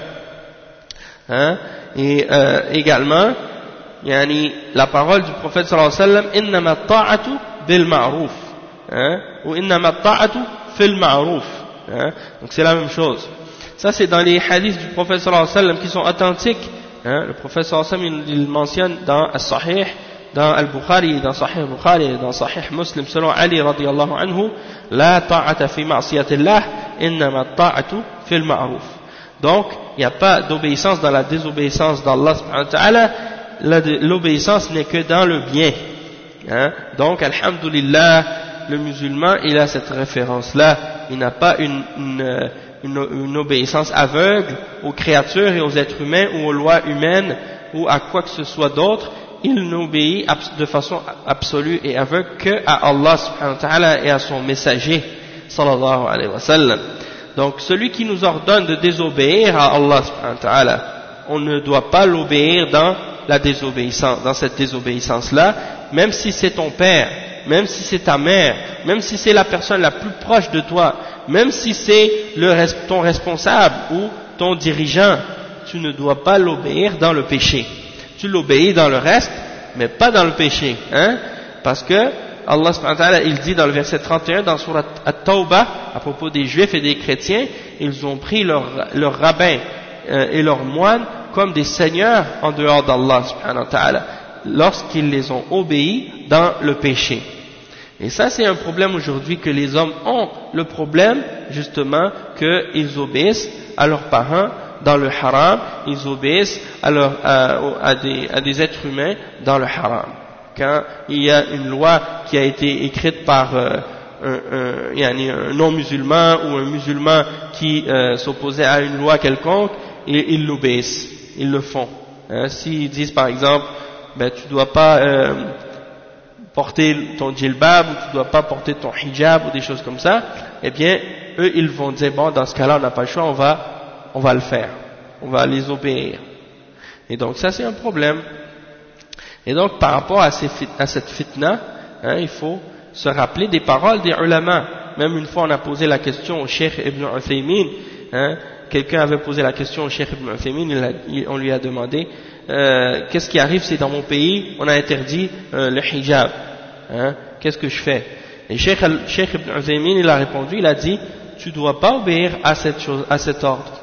Et également, la parole du prophète sallallahu alayhi wa sallam, innama ta'atu bil ma'ruf, ou innama ta'atu fil ma'ruf. Donc c'est la même chose. Ça c'est dans les hadiths du prophète sallallahu alayhi wa sallam qui sont authentiques. Le prophète sallallahu alayhi wa sallam il mentionne dans As-Sahih, dans Al-Bukhari, dans Sahih Bukhari, dans Sahih Muslim, selon Ali radiyallahu anhu, la ta'ata fi ma'siyatillah, innama ta'atu fil ma'ruf. Donc, il n'y a pas d'obéissance dans la désobéissance d'Allah subhanahu wa ta'ala, l'obéissance n'est que dans le bien. Donc, alhamdulillah, le musulman, il a cette référence-là, il n'a pas une obéissance aveugle aux créatures et aux êtres humains ou aux lois humaines ou à quoi que ce soit d'autre. Il n'obéit de façon absolue et aveugle qu'à Allah subhanahu wa ta'ala et à son messager sallallahu alayhi wa sallam. Donc celui qui nous ordonne de désobéir à Allah subhanahu wa ta'ala, on ne doit pas l'obéir dans la désobéissance, dans cette désobéissance-là, même si c'est ton père, même si c'est ta mère, même si c'est la personne la plus proche de toi, même si c'est ton responsable ou ton dirigeant, tu ne dois pas l'obéir dans le péché. Tu l'obéis dans le reste, mais pas dans le péché, parce que Allah subhanahu wa ta'ala, il dit dans le verset 31 dans Surat At-Tawbah à propos des juifs et des chrétiens, ils ont pris leurs rabbins et leurs moines comme des seigneurs en dehors d'Allah subhanahu wa ta'ala lorsqu'ils les ont obéis dans le péché. Et ça c'est un problème aujourd'hui, que les hommes ont le problème justement qu'ils obéissent à leurs parents dans le haram, ils obéissent à des êtres humains dans le haram. Quand il y a une loi qui a été écrite par un non-musulman ou un musulman qui s'opposait à une loi quelconque, et ils l'obéissent, ils le font. S'ils disent par exemple, tu dois pas porter ton djilbab, ou tu dois pas porter ton hijab, ou des choses comme ça, eh bien, eux ils vont dire, bon, dans ce cas-là on n'a pas le choix, on va le faire, on va les obéir. Et donc ça c'est un problème. Et donc par rapport à cette fitna, il faut se rappeler des paroles des ulama. Même une fois on a posé la question au Cheikh Ibn Uthaymin, quelqu'un avait posé la question au Cheikh Ibn Uthaymin, on lui a demandé qu'est-ce qui arrive si dans mon pays on a interdit le hijab, qu'est-ce que je fais? Et Cheikh Ibn Uthaymin il a répondu, il a dit, tu ne dois pas obéir à cette chose, à cet ordre.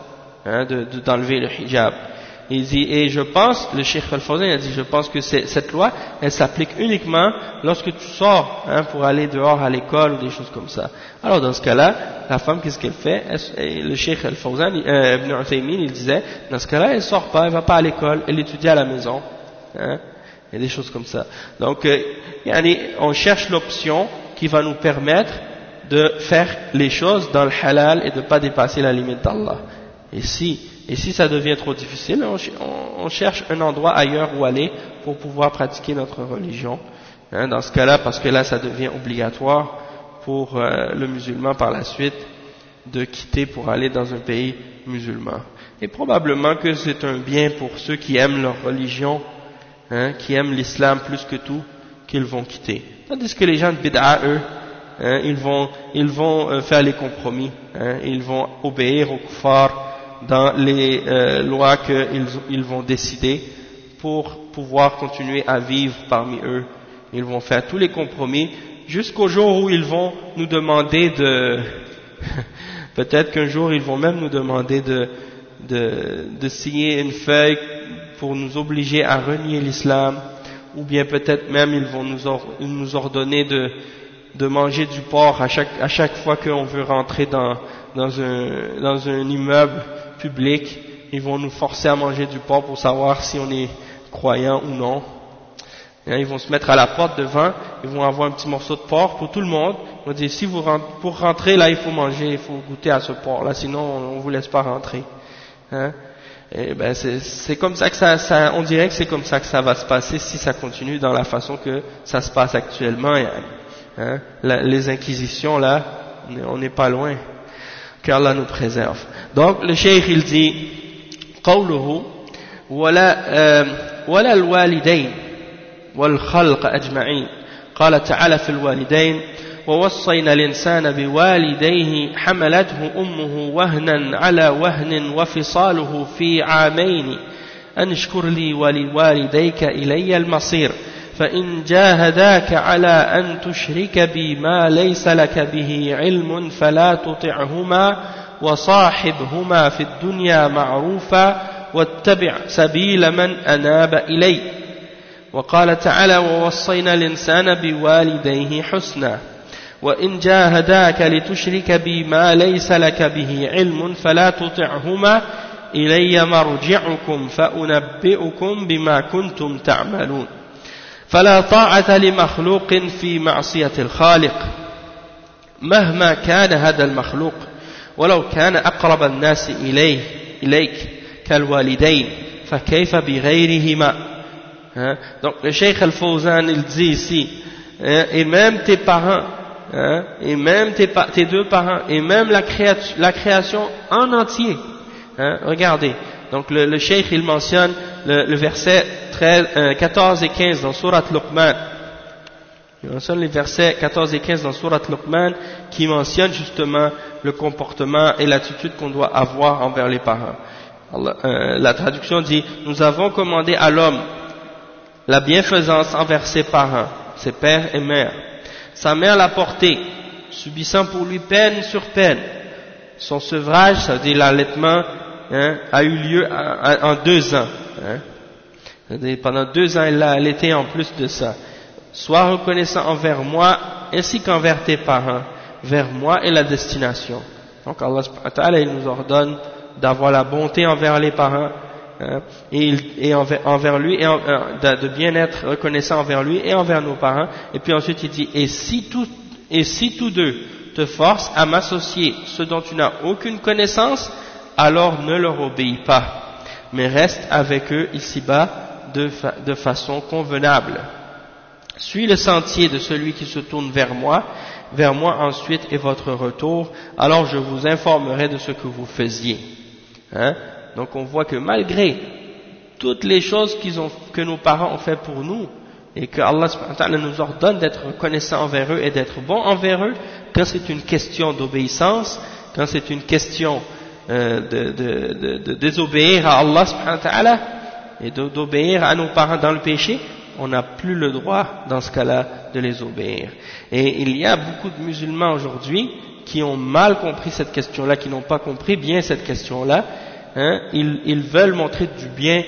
hein, d'enlever le hijab. Il dit, et je pense, le Cheikh Al-Fawzan a dit, je pense que cette loi, elle s'applique uniquement lorsque tu sors, hein, pour aller dehors à l'école ou des choses comme ça. Alors dans ce cas-là, la femme, qu'est-ce qu'elle fait? Le Cheikh Al-Fawzan, Ibn Uthaymin, il disait, dans ce cas-là, elle sort pas, elle va pas à l'école, elle étudie à la maison, hein, et des choses comme ça. Donc, on cherche l'option qui va nous permettre de faire les choses dans le halal et de ne pas dépasser la limite d'Allah. Et si ça devient trop difficile, on cherche un endroit ailleurs où aller pour pouvoir pratiquer notre religion. Hein, dans ce cas-là, parce que là, ça devient obligatoire pour le musulman par la suite de quitter pour aller dans un pays musulman. Et probablement que c'est un bien pour ceux qui aiment leur religion, hein, qui aiment l'islam plus que tout, qu'ils vont quitter. Tandis que les gens de bid'a, eux, hein, ils vont faire les compromis, hein, ils vont obéir aux kuffars dans les lois qu'ils vont décider pour pouvoir continuer à vivre parmi eux. Ils vont faire tous les compromis jusqu'au jour où ils vont nous demander de peut-être qu'un jour ils vont même nous demander de signer une feuille pour nous obliger à renier l'islam, ou bien peut-être même ils vont nous ordonner de manger du porc à chaque fois qu'on veut rentrer dans un immeuble public. Ils vont nous forcer à manger du porc pour savoir si on est croyant ou non. Ils vont se mettre à la porte devant, ils vont avoir un petit morceau de porc pour tout le monde. Ils vont dire, si pour rentrer là, il faut manger, il faut goûter à ce porc là, sinon on vous laisse pas rentrer. Hein? Et ben c'est comme ça que on dirait que c'est comme ça que ça va se passer si ça continue dans la façon que ça se passe actuellement. Hein? Les inquisitions là, on n'est pas loin. qu'Allah nous préserve. Donc le cheikh il dit قوله ولا الوالدين والخلق أجمعين قال تعالى في الوالدين ووصينا الإنسان بوالديه حملته أمه وهنا على وهن وفصاله في عامين أن اشكر لي ولوالديك إلي المصير فإن جاهداك على أن تشرك بي ما ليس لك به علم فلا تطعهما وصاحبهما في الدنيا معروفا واتبع سبيل من أناب إلي. وقال تعالى ووصينا الإنسان بوالديه حسنا وإن جاهداك لتشرك بي ما ليس لك به علم فلا تطعهما إلي مرجعكم فأنبئكم بما كنتم تعملون. فلا طاعة لمخلوق في معصية الخالق مهما كان هذا المخلوق ولو كان أقرب الناس إليك كالوالدين فكيف بغيرهما. Donc le Cheikh Al-Fawzan il dit ici et même tes parents et même tes deux parents et même la création en entier. Regardez, donc le Cheikh il mentionne le verset 14 et 15 dans Surat Luqman. Il mentionne les versets 14 et 15 dans Surat Luqman qui mentionnent justement le comportement et l'attitude qu'on doit avoir envers les parents. La traduction dit nous avons commandé à l'homme la bienfaisance envers ses parents, ses pères et mères. Sa mère l'a porté, subissant pour lui peine sur peine. Son sevrage, ça veut dire l'allaitement, a eu lieu en 2 ans. C'est-à-dire pendant 2 ans, elle l'a allaité en plus de ça. Sois reconnaissant envers moi ainsi qu'envers tes parents. Vers moi est la destination. Donc Allah subhanahu wa ta'ala, il nous ordonne d'avoir la bonté envers les parents, et envers lui, et de bien être reconnaissant envers lui et envers nos parents. Et puis ensuite il dit et si tous deux te forcent à m'associer ce dont tu n'as aucune connaissance, alors ne leur obéis pas, mais reste avec eux ici-bas de façon convenable. Suis le sentier de celui qui se tourne vers moi ensuite est votre retour, alors je vous informerai de ce que vous faisiez. Donc on voit que malgré toutes les choses que nos parents ont fait pour nous, et que Allah subhanahu wa ta'ala nous ordonne d'être reconnaissants envers eux et d'être bons envers eux, quand c'est une question d'obéissance, quand c'est une question de désobéir à Allah subhanahu wa ta'ala et d'obéir à nos parents dans le péché, on n'a plus le droit dans ce cas-là de les obéir. Et il y a beaucoup de musulmans aujourd'hui qui ont mal compris cette question-là, qui n'ont pas compris bien cette question-là, hein, ils veulent montrer du bien,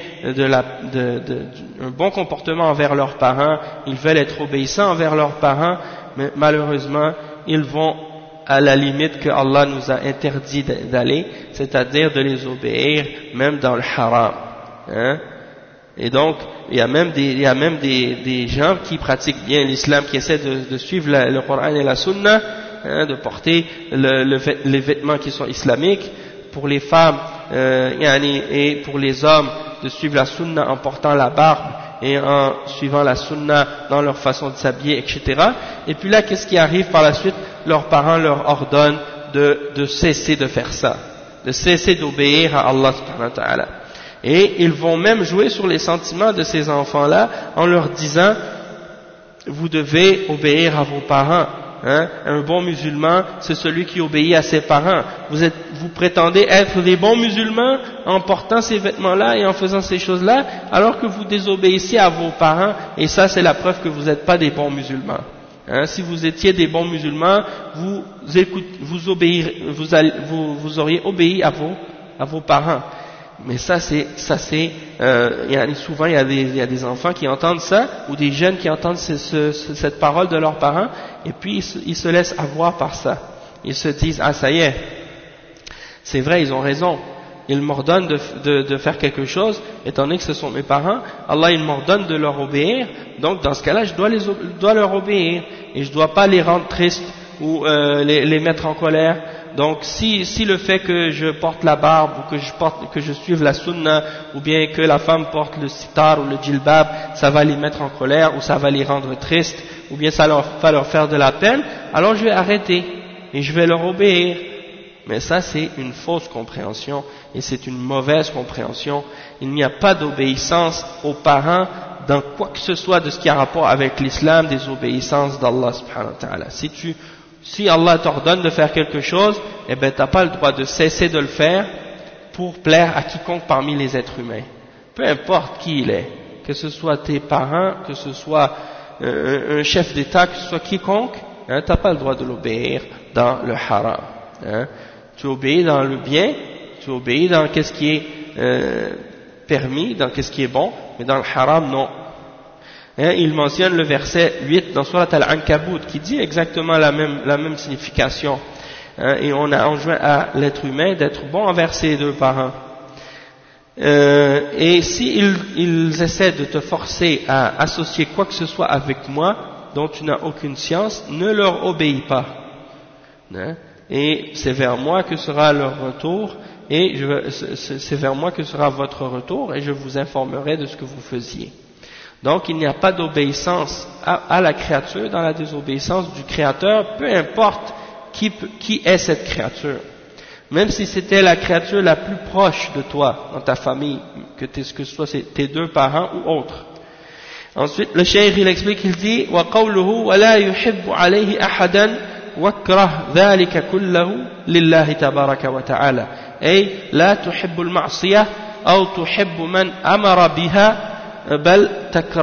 un bon comportement envers leurs parents, ils veulent être obéissants envers leurs parents, mais malheureusement, ils vont à la limite que Allah nous a interdit d'aller, c'est-à-dire de les obéir, même dans le haram. Hein. Et donc, il y a même des gens qui pratiquent bien l'islam, qui essaient de suivre le Coran et la Sunna, hein, de porter les vêtements qui sont islamiques, pour les femmes et pour les hommes de suivre la Sunna en portant la barbe et en suivant la Sunna dans leur façon de s'habiller, etc. Et puis là, qu'est-ce qui arrive par la suite? Leurs parents leur ordonnent de cesser de faire ça, de cesser d'obéir à Allah subhanahu wa ta'ala. Et ils vont même jouer sur les sentiments de ces enfants-là en leur disant « Vous devez obéir à vos parents. Hein? Un bon musulman, c'est celui qui obéit à ses parents. Vous prétendez être des bons musulmans en portant ces vêtements-là et en faisant ces choses-là, alors que vous désobéissez à vos parents, et ça c'est la preuve que vous n'êtes pas des bons musulmans. Hein? Si vous étiez des bons musulmans, vous auriez obéi à vos parents. Mais souvent il y a des enfants qui entendent ça, ou des jeunes qui entendent cette parole de leurs parents, et puis ils se laissent avoir par ça. Ils se disent, ah ça y est, c'est vrai, ils ont raison, ils m'ordonnent de faire quelque chose, étant donné que ce sont mes parents, Allah il m'ordonne de leur obéir, donc dans ce cas-là je dois leur obéir, et je ne dois pas les rendre tristes, ou les mettre en colère. Donc si le fait que je porte la barbe, ou que je suive la sunna, ou bien que la femme porte le sitar ou le djilbab, ça va les mettre en colère, ou ça va les rendre tristes, ou bien ça va leur faire de la peine, alors je vais arrêter, et je vais leur obéir. Mais ça c'est une fausse compréhension, et c'est une mauvaise compréhension. Il n'y a pas d'obéissance aux parents dans quoi que ce soit de ce qui a rapport avec l'islam, des obéissances d'Allah subhanahu wa ta'ala. Si Allah t'ordonne de faire quelque chose, eh ben t'as pas le droit de cesser de le faire pour plaire à quiconque parmi les êtres humains. Peu importe qui il est, que ce soit tes parents, que ce soit un chef d'État, que ce soit quiconque, hein, t'as pas le droit de l'obéir dans le haram. Hein. Tu obéis dans le bien, tu obéis dans qu'est-ce qui est permis, dans qu'est-ce qui est bon, mais dans le haram non. Hein, il mentionne le verset 8 dans Surat Al-Ankabut qui dit exactement la même signification. Hein, et on a enjoint à l'être humain d'être bon envers ses deux parents. Et s'ils essaient de te forcer à associer quoi que ce soit avec moi dont tu n'as aucune science, ne leur obéis pas. Hein, et c'est vers moi que sera leur retour, et c'est vers moi que sera votre retour, et je vous informerai de ce que vous faisiez. Donc il n'y a pas d'obéissance à la créature dans la désobéissance du Créateur, peu importe qui est cette créature. Même si c'était la créature la plus proche de toi, dans ta famille, que ce soit tes deux parents ou autres. Ensuite, le cheikh il explique, il dit وَقَوْلُهُ وَلَا يُحِبُّ عَلَيْهِ أَحَدًا وَكْرَهْ ذَلِكَ كُلَّهُ لِلَّهِ تَبَارَكَ وَتَعَالَى أي لا تحب المعصية أو تحب من أمر بها بل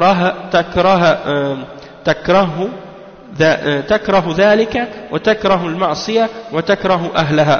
تكره ذلك وتكره المعصية وتكره أهلها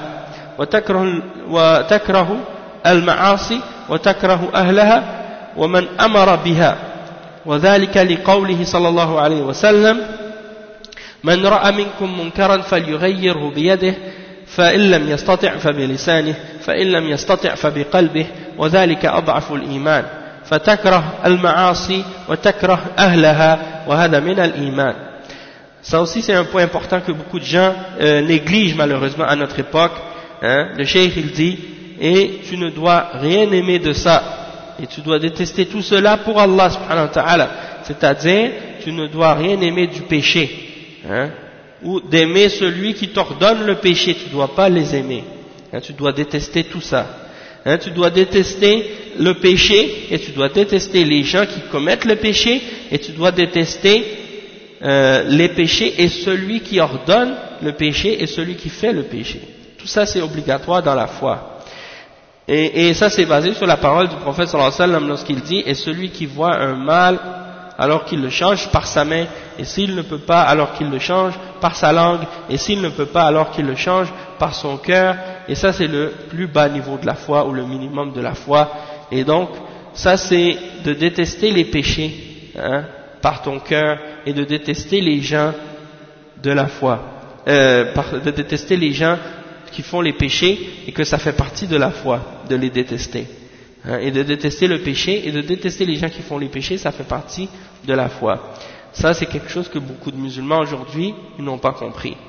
وتكره المعاصي وتكره أهلها ومن أمر بها وذلك لقوله صلى الله عليه وسلم من رأى منكم منكرا فليغيره بيده فإن لم يستطع فبلسانه فإن لم يستطع فبقلبه وذلك أضعف الإيمان فتكره المعاصي وتكره أهلها وهذا من الإيمان. Ça aussi c'est un point important que beaucoup de gens négligent malheureusement à notre époque. Hein. Le cheikh il dit, et tu ne dois rien aimer de ça, et tu dois détester tout cela pour Allah subhanahu wa ta'ala, c'est-à-dire tu ne dois rien aimer du péché, hein, ou d'aimer celui qui t'ordonne le péché, tu ne dois pas les aimer, hein, tu dois détester tout ça. Hein, tu dois détester le péché, et tu dois détester les gens qui commettent le péché, et tu dois détester les péchés et celui qui ordonne le péché et celui qui fait le péché. Tout ça c'est obligatoire dans la foi. Et ça c'est basé sur la parole du prophète sallallahu alayhi wa sallam lorsqu'il dit, et celui qui voit un mal alors qu'il le change par sa main, et s'il ne peut pas, alors qu'il le change par sa langue, et s'il ne peut pas, alors qu'il le change par son cœur, et ça c'est le plus bas niveau de la foi, ou le minimum de la foi, et donc ça c'est de détester les péchés, par ton cœur, et de détester les gens de la foi, de détester les gens qui font les péchés, et que ça fait partie de la foi, de les détester. Et de détester le péché, et de détester les gens qui font les péchés, ça fait partie de la foi. Ça, c'est quelque chose que beaucoup de musulmans aujourd'hui n'ont pas compris.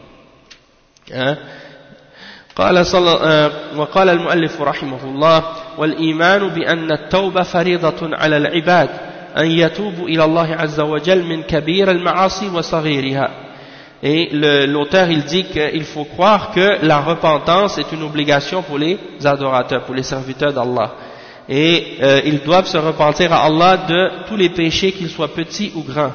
وقال المؤلف رحمه الله والإيمان بأن التوبة فريضة على العباد أن يتوبوا إلى الله عز وجل من كبير المعاصي وصغيرها. Et l'auteur il dit qu'il faut croire que la repentance est une obligation pour les adorateurs, pour les serviteurs d'Allah. Et ils doivent se repentir à Allah de tous les péchés, qu'ils soient petits ou grands.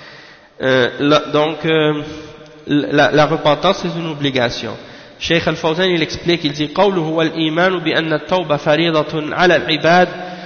La repentance c'est une obligation. Cheikh Al-Fawzan il explique, il dit قوله والإيمان بأن التوبة فريضة على العباد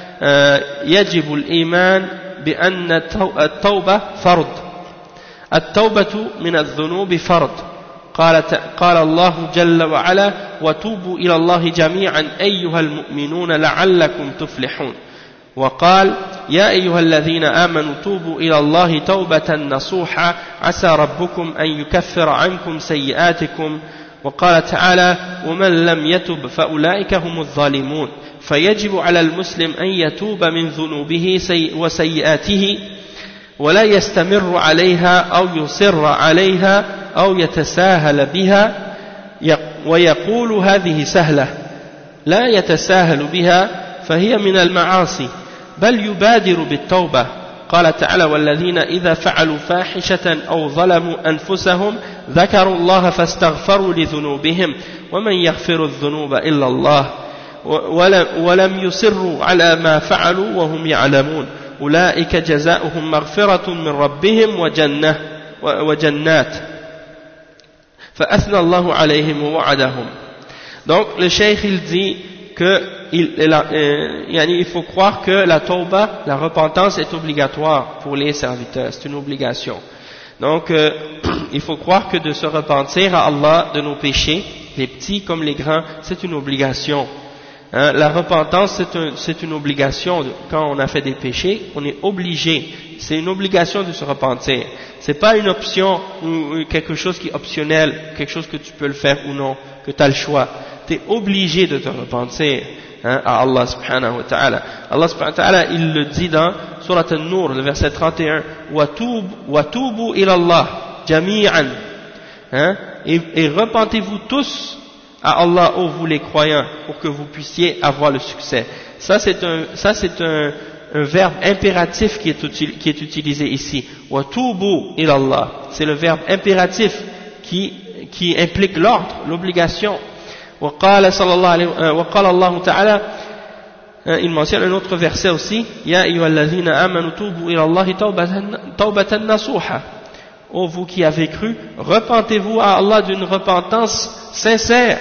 يجب الإيمان بأن التوبة فرض. التوبة من الذنوب فرض. قال الله جل وعلا وتوبوا إلى الله جميعا أيها المؤمنون لعلكم تفلحون. وقال يا أيها الذين آمنوا توبوا إلى الله توبة نصوحا عسى ربكم أن يكفر عنكم سيئاتكم. وقال تعالى ومن لم يتب فأولئك هم الظالمون. فيجب على المسلم أن يتوب من ذنوبه وسيئاته ولا يستمر عليها أو يصر عليها أو يتساهل بها ويقول هذه سهلة لا يتساهل بها فهي من المعاصي بل يبادر بالتوبة. قال تعالى والذين إذا فعلوا فاحشة أو ظلموا أنفسهم ذكروا الله فاستغفروا لذنوبهم ومن يغفر الذنوب إلا الله ولم يصروا على ما فعلوا وهم يعلمون أولئك جزاؤهم مغفرة من ربهم وجنات فأثنى الله عليهم ووعدهم. Donc le cheikh il dit que il faut croire que la tauba, la repentance est obligatoire pour les serviteurs, c'est une obligation. Donc il faut croire que de se repentir à Allah de nos péchés, les petits comme les grands, c'est une obligation. La repentance c'est une obligation. Quand on a fait des péchés, on est obligé. C'est une obligation de se repentir. C'est pas une option ou quelque chose qui est optionnel, quelque chose que tu peux le faire ou non, que tu as le choix. Tu es obligé de te repentir à Allah subhanahu wa ta'ala. Allah subhanahu wa ta'ala il le dit dans Surat An-Nur, le verset 31, وَتُوبُوا إِلَى اللَّهِ جَمِيعًا, et repentez-vous tous à Allah, ô vous les croyants, pour que vous puissiez avoir le succès. Ça c'est un verbe impératif qui est utilisé ici. وَتُوبُوا إِلَى اللَّهِ, c'est le verbe impératif qui implique l'ordre, l'obligation. وقال الله تعالى, il mentionne un autre verset aussi, يا أيها الذين آمنوا توبوا إلى الله توبة نصوحا, ô vous qui avez cru, repentez-vous à Allah d'une repentance sincère,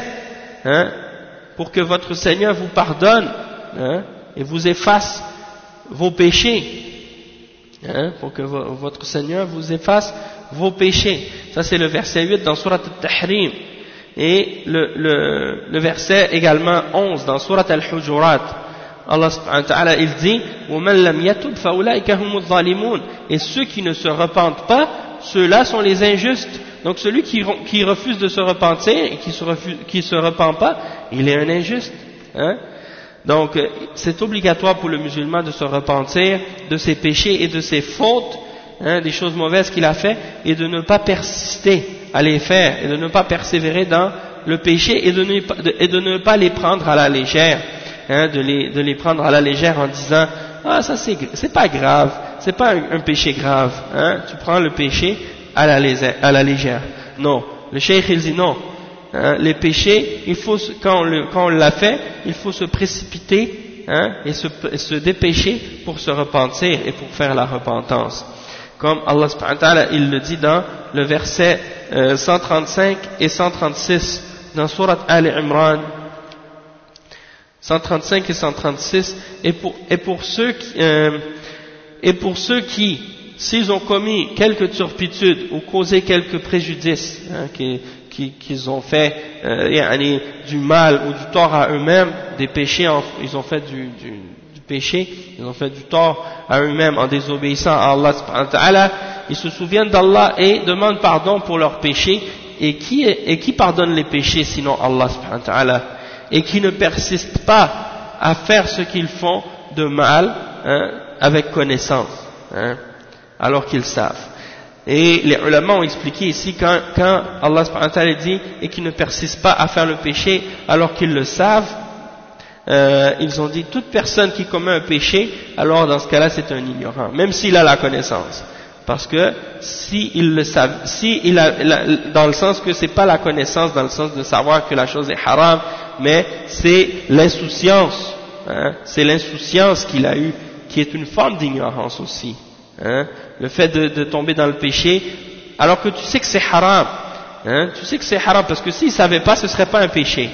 pour que votre Seigneur vous pardonne et vous efface vos péchés, pour que votre Seigneur vous efface vos péchés. Ça c'est le verset 8 dans Surat Al-Tahrim. Et le verset également 11 dans Surat Al-Hujurat, Allah subhanahu wa ta'ala il dit وَمَنْ لَمْ يَتُبْ فَأُولَٰئِكَ هُمُ الظَّالِمُونَ, et ceux qui ne se repentent pas, ceux-là sont les injustes. Donc celui qui refuse de se repentir et qui se repent pas, il est un injuste. Donc c'est obligatoire pour le musulman de se repentir de ses péchés et de ses fautes, des choses mauvaises qu'il a fait, et de ne pas persister à les faire, et de ne pas persévérer dans le péché, et de ne pas les prendre à la légère, de les prendre à la légère en disant ah ça c'est pas grave, c'est pas un péché grave, tu prends le péché à la légère. Non, le cheikh il dit non, les péchés, il faut quand on l'a fait, il faut se précipiter et se dépêcher pour se repentir et pour faire la repentance. Comme Allah subhanahu wa ta'ala il le dit dans le verset 135 et 136 dans Surat Al-Imran, 135 et 136, et pour ceux qui s'ils ont commis quelques turpitudes ou causé quelques préjudices, qu'ils ont fait du mal ou du tort à eux-mêmes, des péchés, ils ont fait du péché, ils ont fait du tort à eux-mêmes en désobéissant à Allah subhanahu wa ta'ala, ils se souviennent d'Allah et demandent pardon pour leurs péchés, et qui pardonne les péchés sinon Allah subhanahu wa ta'ala, et qui ne persistent pas à faire ce qu'ils font de mal avec connaissance, alors qu'ils savent. Et les ulama ont expliqué ici quand Allah subhanahu wa ta'ala dit et qui ne persistent pas à faire le péché alors qu'ils le savent, ils ont dit toute personne qui commet un péché, alors dans ce cas-là c'est un ignorant, même s'il a la connaissance. Parce que s'il le savent, dans le sens que c'est pas la connaissance, dans le sens de savoir que la chose est haram, mais c'est l'insouciance, c'est l'insouciance qu'il a eue, qui est une forme d'ignorance aussi. Le fait de tomber dans le péché, alors que tu sais que c'est haram, tu sais que c'est haram, parce que s'il savait pas, ce serait pas un péché.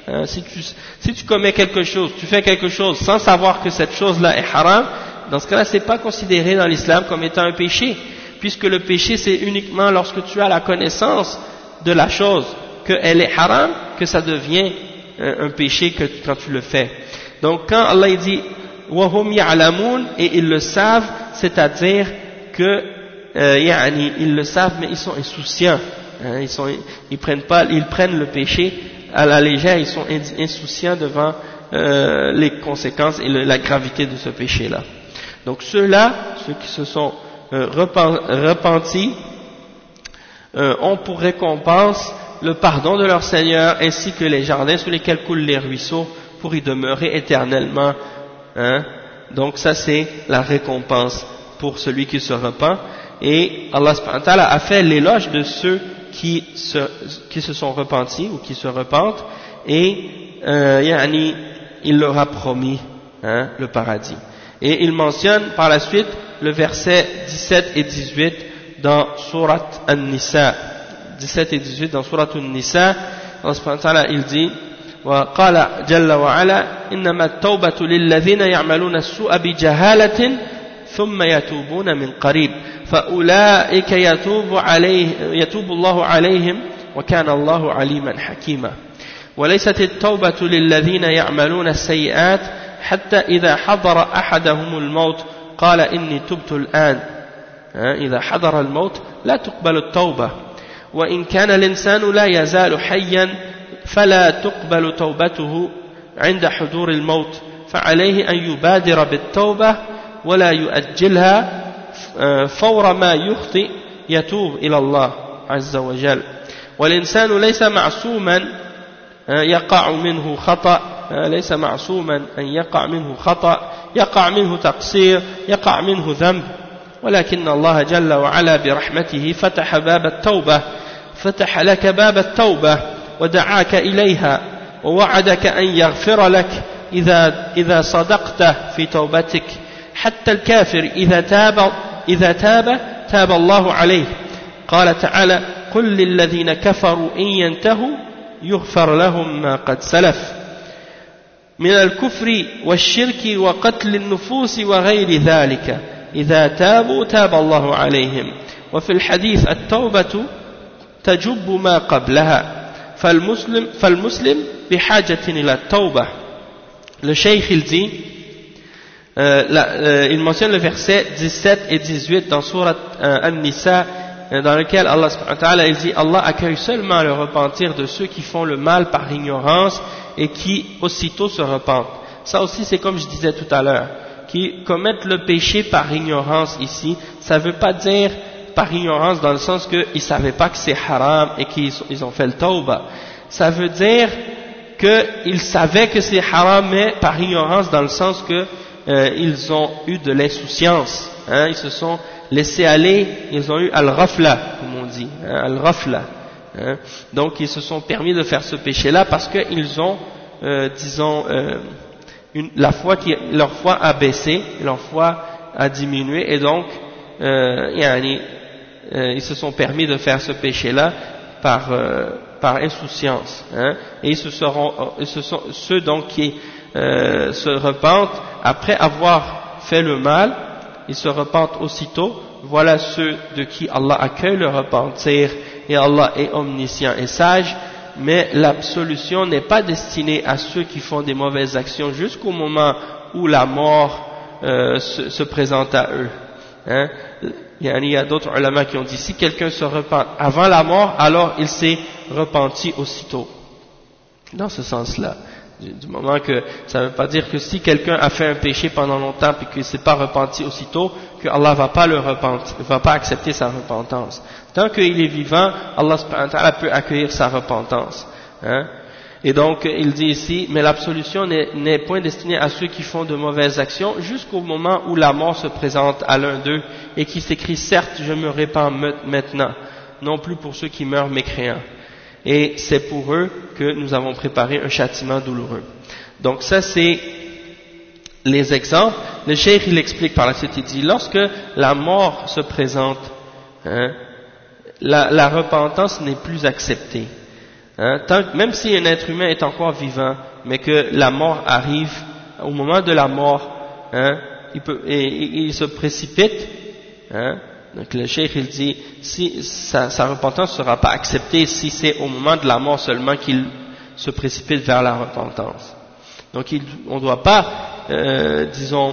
Si tu commets quelque chose, tu fais quelque chose sans savoir que cette chose-là est haram, dans ce cas-là, c'est pas considéré dans l'islam comme étant un péché, puisque le péché c'est uniquement lorsque tu as la connaissance de la chose, qu'elle est haram, que ça devient un péché quand tu le fais. Donc quand Allah dit وَهُمْ يَعْلَمُونَ et ils le savent, c'est-à-dire que ils le savent mais ils sont insouciants, ils prennent le péché à la légère, ils sont insouciants devant les conséquences et la gravité de ce péché-là. Donc ceux-là, ceux qui se sont repentis, ont pour récompense le pardon de leur Seigneur ainsi que les jardins sous lesquels coulent les ruisseaux pour y demeurer éternellement. Donc ça c'est la récompense pour celui qui se repent. Et Allah subhanahu wa ta'ala a fait l'éloge de ceux qui se sont repentis ou qui se repentent, et il leur a promis le paradis. Et il mentionne par la suite le verset 17 et 18 dans Surat An-Nisa. 17 et 18 dans Surat An-Nisa, Allah subhanahu wa ta'ala il dit وقال جل وعلا إنما التوبة للذين يعملون السوء بجهالة ثم يتوبون من قريب فأولئك يتوب الله عليهم وكان الله عليما حكيما وليست التوبة للذين يعملون السيئات حتى إذا حضر أحدهم الموت قال إني تبت الآن. إذا حضر الموت لا تقبل التوبة وإن كان الإنسان لا يزال حيا فلا تقبل توبته عند حضور الموت فعليه أن يبادر بالتوبة ولا يؤجلها فور ما يخطئ يتوب إلى الله عز وجل. والإنسان ليس معصوما يقع منه خطأ، ليس معصوما أن يقع منه خطأ، يقع منه تقصير، يقع منه ذنب، ولكن الله جل وعلا برحمته فتح باب التوبة، فتح لك باب التوبة ودعاك إليها ووعدك أن يغفر لك إذا صدقت في توبتك. حتى الكافر إذا تاب الله عليه. قال تعالى قل للذين كفروا إن ينتهوا يغفر لهم ما قد سلف من الكفر والشرك وقتل النفوس وغير ذلك إذا تابوا تاب الله عليهم. وفي الحديث التوبة تجب ما قبلها فالمسلم بحاجة إلى التوبة. Le cheikh il dit il mentionne le verset 17 et 18 dans Surat An-Nisa, dans lequel Allah subhanahu wa ta'ala il dit Allah accueille seulement le repentir de ceux qui font le mal par ignorance et qui aussitôt se repentent. Ça aussi c'est comme je disais tout à l'heure, qui commettent le péché par ignorance ici, ça ne veut pas dire par ignorance dans le sens qu'ils ne savaient pas que c'est haram et qu'ils ont fait le tawbah. Ça veut dire qu'ils savaient que c'est haram mais par ignorance dans le sens que ils ont eu de l'insouciance, ils se sont laissés aller, ils ont eu al-rafla, comme on dit, al-rafla, donc ils se sont permis de faire ce péché-là parce qu'ils ont, leur foi a baissé, leur foi a diminué, et donc ils se sont permis de faire ce péché-là par insouciance, et ceux donc qui se repentent après avoir fait le mal, ils se repentent aussitôt, voilà ceux de qui Allah accueille le repentir, et Allah est omniscient et sage, mais l'absolution n'est pas destinée à ceux qui font des mauvaises actions jusqu'au moment où la mort se présente à eux. Hein? Il y a d'autres ulama qui ont dit, si quelqu'un se repent avant la mort, alors il s'est repenti aussitôt. Dans ce sens-là. Du moment que, ça ne veut pas dire que si quelqu'un a fait un péché pendant longtemps et qu'il ne s'est pas repenti aussitôt, que Allah va pas accepter sa repentance. Tant qu'il est vivant, Allah subhanahu wa ta'ala peut accueillir sa repentance. Hein? Et donc, il dit ici, mais l'absolution n'est point destinée à ceux qui font de mauvaises actions jusqu'au moment où la mort se présente à l'un d'eux et qui s'écrit, certes, je me répands maintenant, non plus pour ceux qui meurent mécréants. Et c'est pour eux que nous avons préparé un châtiment douloureux. Donc ça c'est les exemples. Le cheikh il explique par la suite, il dit, lorsque la mort se présente, hein, la repentance n'est plus acceptée. Hein, même si un être humain est encore vivant, mais que la mort arrive, au moment de la mort, hein, il se précipite, hein. Donc le cheikh il dit, si sa repentance ne sera pas acceptée si c'est au moment de la mort seulement qu'il se précipite vers la repentance. Donc on ne doit pas, disons,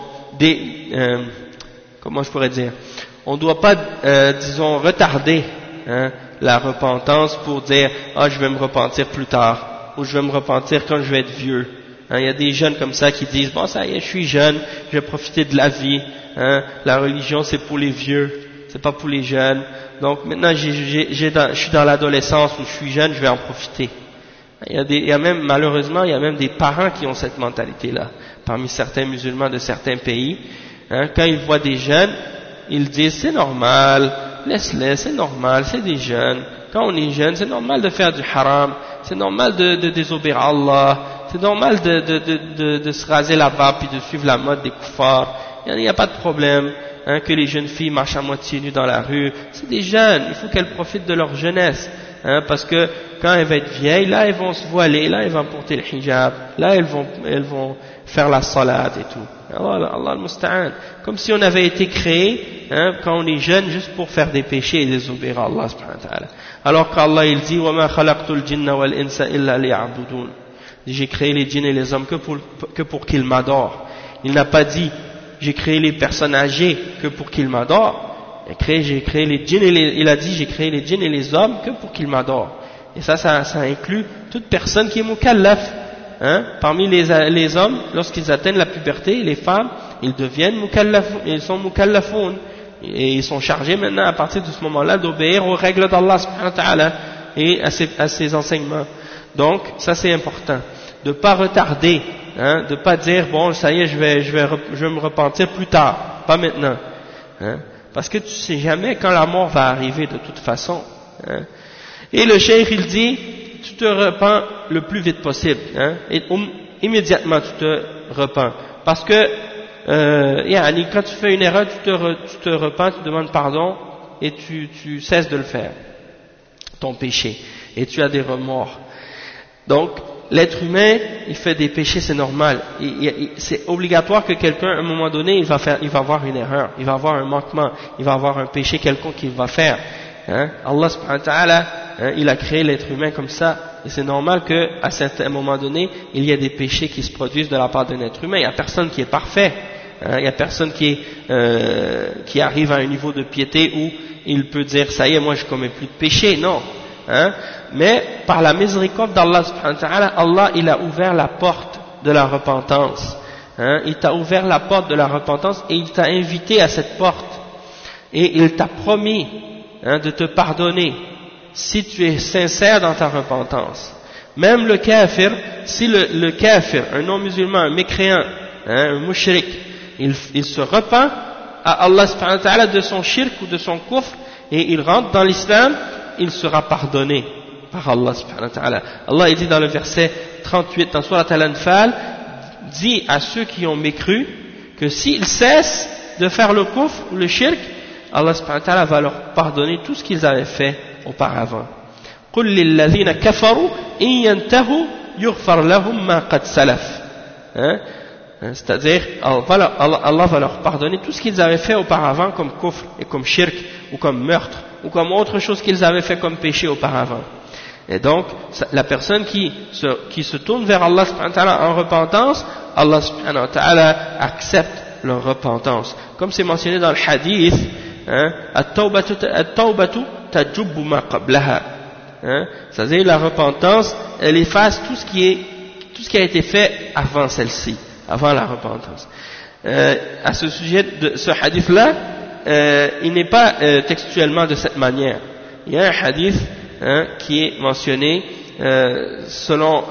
comment je pourrais dire, on ne doit pas, disons, retarder, hein, la repentance pour dire, je vais me repentir plus tard, ou je vais me repentir quand je vais être vieux. Hein, il y a des jeunes comme ça qui disent, bon ça y est, je suis jeune, je vais profiter de la vie, hein, la religion c'est pour les vieux. C'est pas pour les jeunes. Donc maintenant, je suis dans l'adolescence où je suis jeune, je vais en profiter. Il y a même, malheureusement, il y a même des parents qui ont cette mentalité-là. Parmi certains musulmans de certains pays, hein, quand ils voient des jeunes, ils disent c'est normal, laisse-les, c'est normal, c'est des jeunes. Quand on est jeune, c'est normal de faire du haram, c'est normal de désobéir à Allah, c'est normal de se raser la barbe puis de suivre la mode des kuffars. Il n'y a pas de problème. Hein, que les jeunes filles marchent à moitié nues dans la rue, c'est des jeunes, il faut qu'elles profitent de leur jeunesse, hein, parce que quand elles vont être vieilles, là elles vont se voiler, là elles vont porter le hijab, là elles vont faire la salat et tout. Allah al-Musta'an. Comme si on avait été créé, hein, quand on est jeune, juste pour faire des péchés et désobéir à Allah subhanahu wa ta'ala. Alors qu'Allah il dit, وَمَا خَلَقْتُ الْجِنَّ وَالْإِنسَ إِلَّا لِيَعْبُدُونَ. J'ai créé les djinns et les hommes que pour qu'ils m'adorent. Il n'a pas dit j'ai créé les personnes âgées que pour qu'ils m'adorent. J'ai créé les djinns il a dit j'ai créé les djinns et les hommes que pour qu'ils m'adorent. Et ça inclut toute personne qui est mukallaf. Hein? Parmi les hommes, lorsqu'ils atteignent la puberté, les femmes, ils deviennent mukallafun, ils sont mukallafoun. Et ils sont chargés maintenant à partir de ce moment-là d'obéir aux règles d'Allah subhanahu wa ta'ala et à ses enseignements. Donc ça c'est important. De ne pas retarder, hein, de ne pas dire bon ça y est je vais me repentir plus tard, pas maintenant, hein, parce que tu sais jamais quand la mort va arriver de toute façon. Hein. Et le cheikh il dit tu te repens le plus vite possible, hein, et immédiatement tu te repens, parce que quand tu fais une erreur tu te repens, tu demandes pardon et tu cesses de le faire, ton péché, et tu as des remords. Donc l'être humain, il fait des péchés, c'est normal. C'est obligatoire que quelqu'un, à un moment donné, il va avoir une erreur, il va avoir un manquement, il va avoir un péché quelconque qu'il va faire. Hein? Allah subhanahu wa ta'ala, hein, il a créé l'être humain comme ça, et c'est normal qu'à un moment donné, il y ait des péchés qui se produisent de la part d'un être humain. Il n'y a personne qui est parfait. Hein? Il n'y a personne qui arrive à un niveau de piété où il peut dire, ça y est, moi je commets plus de péchés. Non. Hein? Mais par la miséricorde d'Allah subhanahu wa ta'ala, Allah il a ouvert la porte de la repentance. Hein? Il t'a ouvert la porte de la repentance et il t'a invité à cette porte. Et il t'a promis, hein, de te pardonner si tu es sincère dans ta repentance. Même le kafir, si le kafir, un non-musulman, un mécréant, hein, un mushrik, il se repent à Allah subhanahu wa ta'ala de son shirk ou de son kufr et il rentre dans l'islam, il sera pardonné par Allah subhanahu wa ta'ala. Allah il dit dans le verset 38 dans Surat Al-Anfal, dit à ceux qui ont mécru que s'ils cessent de faire le kufr ou le shirk, Allah subhanahu wa ta'ala va leur pardonner tout ce qu'ils avaient fait auparavant. قُلْ لِلَّذِينَ كَفَرُوا إِن يَنْتَهُوا يُغْفَرْ لَهُمْ مَا قَدْ سَلَفَ. C'est-à-dire Allah va leur pardonner tout ce qu'ils avaient fait auparavant comme kufr et comme shirk ou comme meurtre ou comme autre chose qu'ils avaient fait comme péché auparavant. Et donc la personne qui se tourne vers Allah subhanahu wa ta'ala en repentance, Allah subhanahu wa ta'ala accepte leur repentance, comme c'est mentionné dans le hadith, at-tawbatu tajubbu ma qablaha, c'est-à-dire la repentance elle efface tout ce qui a été fait avant celle-ci, avant la repentance. À ce sujet de ce hadith là, il n'est pas textuellement de cette manière. Il y a un hadith qui est mentionné selon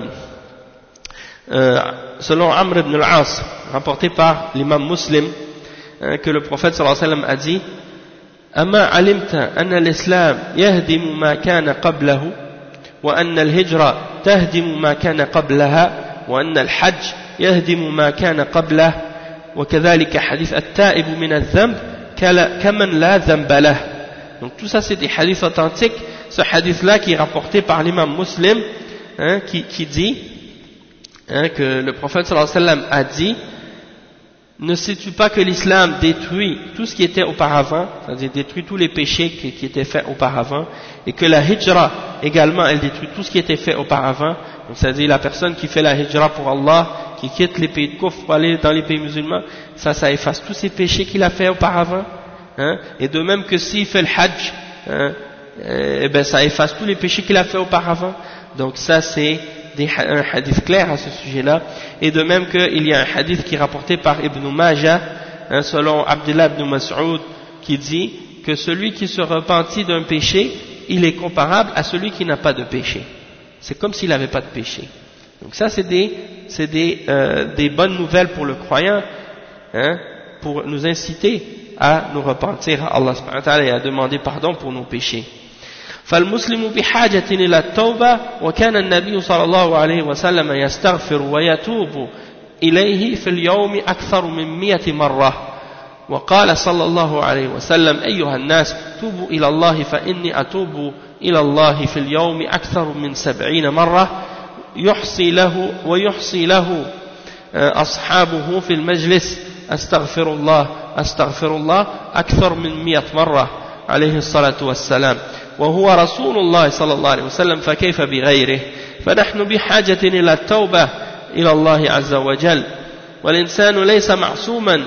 Amr ibn al-As, rapporté par l'imam Muslim, que le prophète sallallahu alayhi wa sallam a dit: Amma alimta anna al-islam yahdimu ma kana qablahu wa anna al-hijra tahdimu ma kana qablaha wa anna al-hajj yahdimu ma kana qablahu wa kadhalika hadith at-ta'ib min adh-dhanb kaman la dhanba lahu. Donc tout ça c'est des hadiths authentiques. Ce hadith là qui est rapporté par l'imam Muslim, qui dit que le prophète sallallahu alayhi wa sallam a dit: ne sais-tu pas que l'islam détruit tout ce qui était auparavant, c'est-à-dire détruit tous les péchés qui étaient faits auparavant, et que la hijra également elle détruit tout ce qui était fait auparavant, c'est-à-dire la personne qui fait la hijra pour Allah, qui quitte les pays de kufr pour aller dans les pays musulmans, ça efface tous ces péchés qu'il a fait auparavant, et de même que s'il fait le hajj, et ben ça efface tous les péchés qu'il a fait auparavant. Donc ça c'est un hadith clair à ce sujet-là. Et de même qu'il y a un hadith qui est rapporté par Ibn Majah, selon Abdullah ibn Mas'ud, qui dit que celui qui se repentit d'un péché, il est comparable à celui qui n'a pas de péché. C'est comme s'il n'avait pas de péché. Donc ça c'est des bonnes nouvelles pour le croyant, pour nous inciter à nous repentir à Allah subhanahu wa ta'ala et à demander pardon pour nos péchés. فالمسلم بحاجة إلى التوبة وكان النبي صلى الله عليه وسلم يستغفر ويتوب إليه في اليوم أكثر من 100 مرة وقال صلى الله عليه وسلم أيها الناس توبوا إلى الله فإني أتوب إلى الله في اليوم أكثر من 70 مرة يحصي له أصحابه في المجلس أستغفر الله أكثر من 100 مرة عليه الصلاة والسلام وهو رسول الله صلى الله عليه وسلم فكيف بغيره. فنحن بحاجة إلى التوبة إلى الله عز وجل والإنسان ليس معصوما،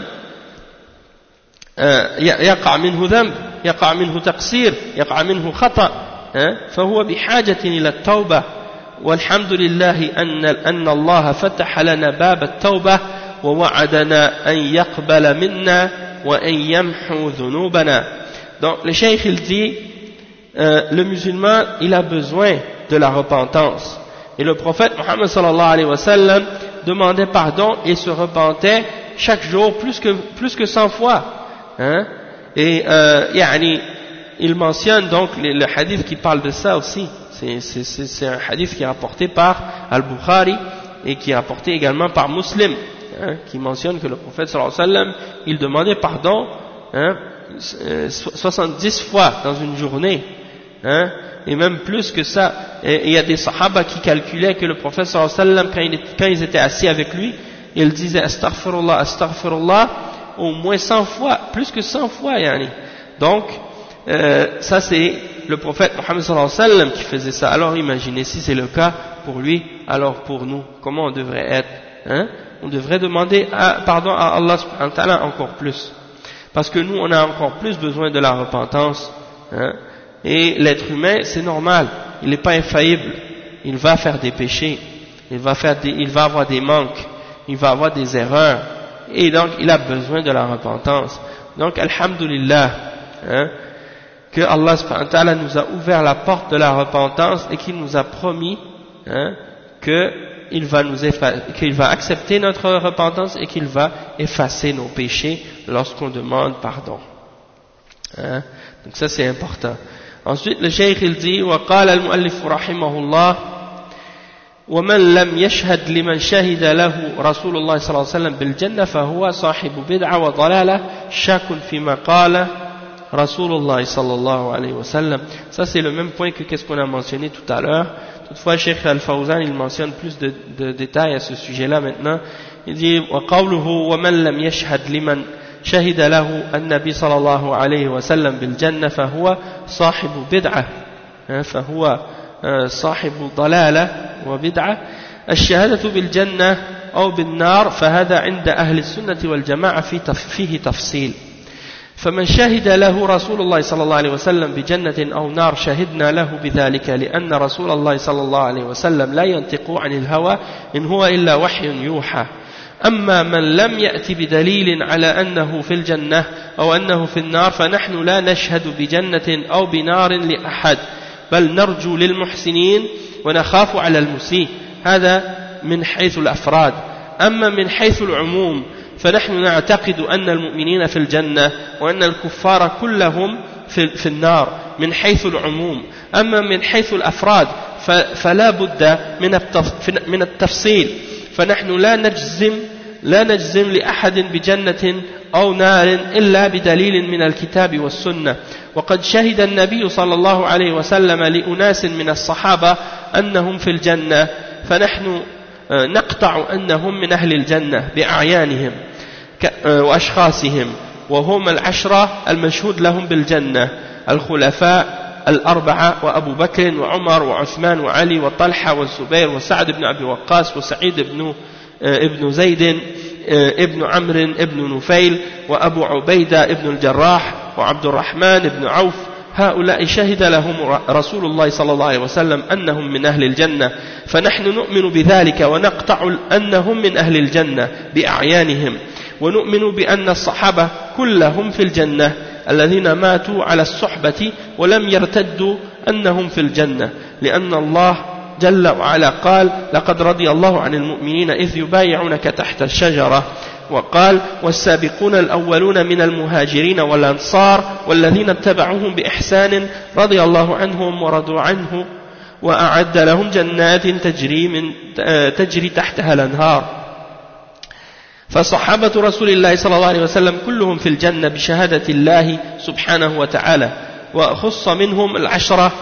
يقع منه ذنب، يقع منه تقصير، يقع منه خطأ، فهو بحاجة إلى التوبة. والحمد لله أن الله فتح لنا باب التوبة ووعدنا أن يقبل منا وأن يمحو ذنوبنا. Donc le cheikh il dit le musulman il a besoin de la repentance, et le prophète Mohammed sallallahu alayhi wa sallam demandait pardon et se repentait chaque jour plus que 100 fois, et il mentionne donc le hadith qui parle de ça aussi. C'est un hadith qui est rapporté par Al-Bukhari et qui est rapporté également par Muslim, qui mentionne que le prophète sallallahu alayhi wa sallam il demandait pardon 70 fois dans une journée, et même plus que ça. Et il y a des sahaba qui calculaient que le prophète sallallahu alayhi wa sallam quand ils étaient assis avec lui, il disait astaghfirullah, astaghfirullah au moins 100 fois, plus que 100 fois yani. Donc ça c'est le prophète Mohammed sallallahu alayhi wa sallam qui faisait ça. Alors imaginez si c'est le cas pour lui, alors pour nous comment on devrait être, on devrait demander pardon à Allah subhanahu wa ta'ala encore plus, parce que nous on a encore plus besoin de la repentance, et l'être humain c'est normal, il n'est pas infaillible, il va faire des péchés, il va avoir des manques, il va avoir des erreurs, et donc il a besoin de la repentance. Donc alhamdulillah, que Allah subhanahu wa ta'ala nous a ouvert la porte de la repentance et qu'il nous a promis qu'il va accepter notre repentance et qu'il va effacer nos péchés lorsqu'on demande pardon. Donc ça c'est important. Ensuite le cheikh il dit وقال المؤلف رحمه الله ومن لم يشهد لمن شهد له رسول الله صلى الله عليه وسلم بالجنة فهو صاحب بدعة وضلالة شاك فيما قال رسول الله صلى الله عليه وسلم. Ça c'est le même point que qu'est-ce qu'on a mentionné tout à l'heure. Toutefois Cheikh Al-Fawzan il mentionne plus de détails à ce sujet-là maintenant. il dit وقوله ومن لم يشهد لمن شهد له النبي صلى الله عليه وسلم بالجنة فهو صاحب بدعة فهو صاحب ضلالة وبدعة الشهادة بالجنة أو بالنار فهذا عند أهل السنة والجماعة فيه تفصيل فمن شهد له رسول الله صلى الله عليه وسلم بجنة أو نار شهدنا له بذلك لأن رسول الله صلى الله عليه وسلم لا ينطق عن الهوى إن هو إلا وحي يوحى أما من لم يأتي بدليل على أنه في الجنة أو أنه في النار فنحن لا نشهد بجنة أو بنار لأحد بل نرجو للمحسنين ونخاف على المسيء هذا من حيث الأفراد أما من حيث العموم فنحن نعتقد أن المؤمنين في الجنة وأن الكفار كلهم في النار من حيث العموم أما من حيث الأفراد فلا بد من التفصيل فنحن لا نجزم لأحد بجنة أو نار إلا بدليل من الكتاب والسنة وقد شهد النبي صلى الله عليه وسلم لأناس من الصحابة أنهم في الجنة فنحن نقطع أنهم من أهل الجنة بأعيانهم وأشخاصهم وهم العشرة المشهود لهم بالجنة الخلفاء الأربعة وأبو بكر وعمر وعثمان وعلي وطلحة والزبير وسعد بن أبي وقاص وسعيد ابن زيد ابن عمرو ابن نفيل وأبو عبيدة ابن الجراح وعبد الرحمن بن عوف هؤلاء شهد لهم رسول الله صلى الله عليه وسلم أنهم من أهل الجنة فنحن نؤمن بذلك ونقطع أنهم من أهل الجنة بأعيانهم ونؤمن بأن الصحابة كلهم في الجنة الذين ماتوا على الصحبة ولم يرتدوا أنهم في الجنة لأن الله جل وعلا قال لقد رضي الله عن المؤمنين إذ يبايعونك تحت الشجرة وقال والسابقون الأولون من المهاجرين والأنصار والذين اتبعوهم بإحسان رضي الله عنهم ورضوا عنه وأعد لهم جنات تجري تحتها الأنهار فصحابة رسول الله صلى الله عليه وسلم كلهم في الجنة بشهادة الله سبحانه وتعالى وخص منهم العشرة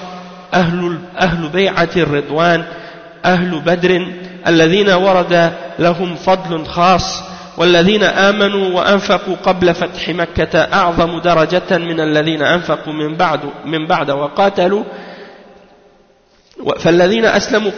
أهل بيعة الرضوان أهل بدر الذين ورد لهم فضل خاص والذين آمنوا وأنفقوا قبل فتح مكة أعظم درجة من الذين أنفقوا من بعد وقاتلوا فالذين أسلموا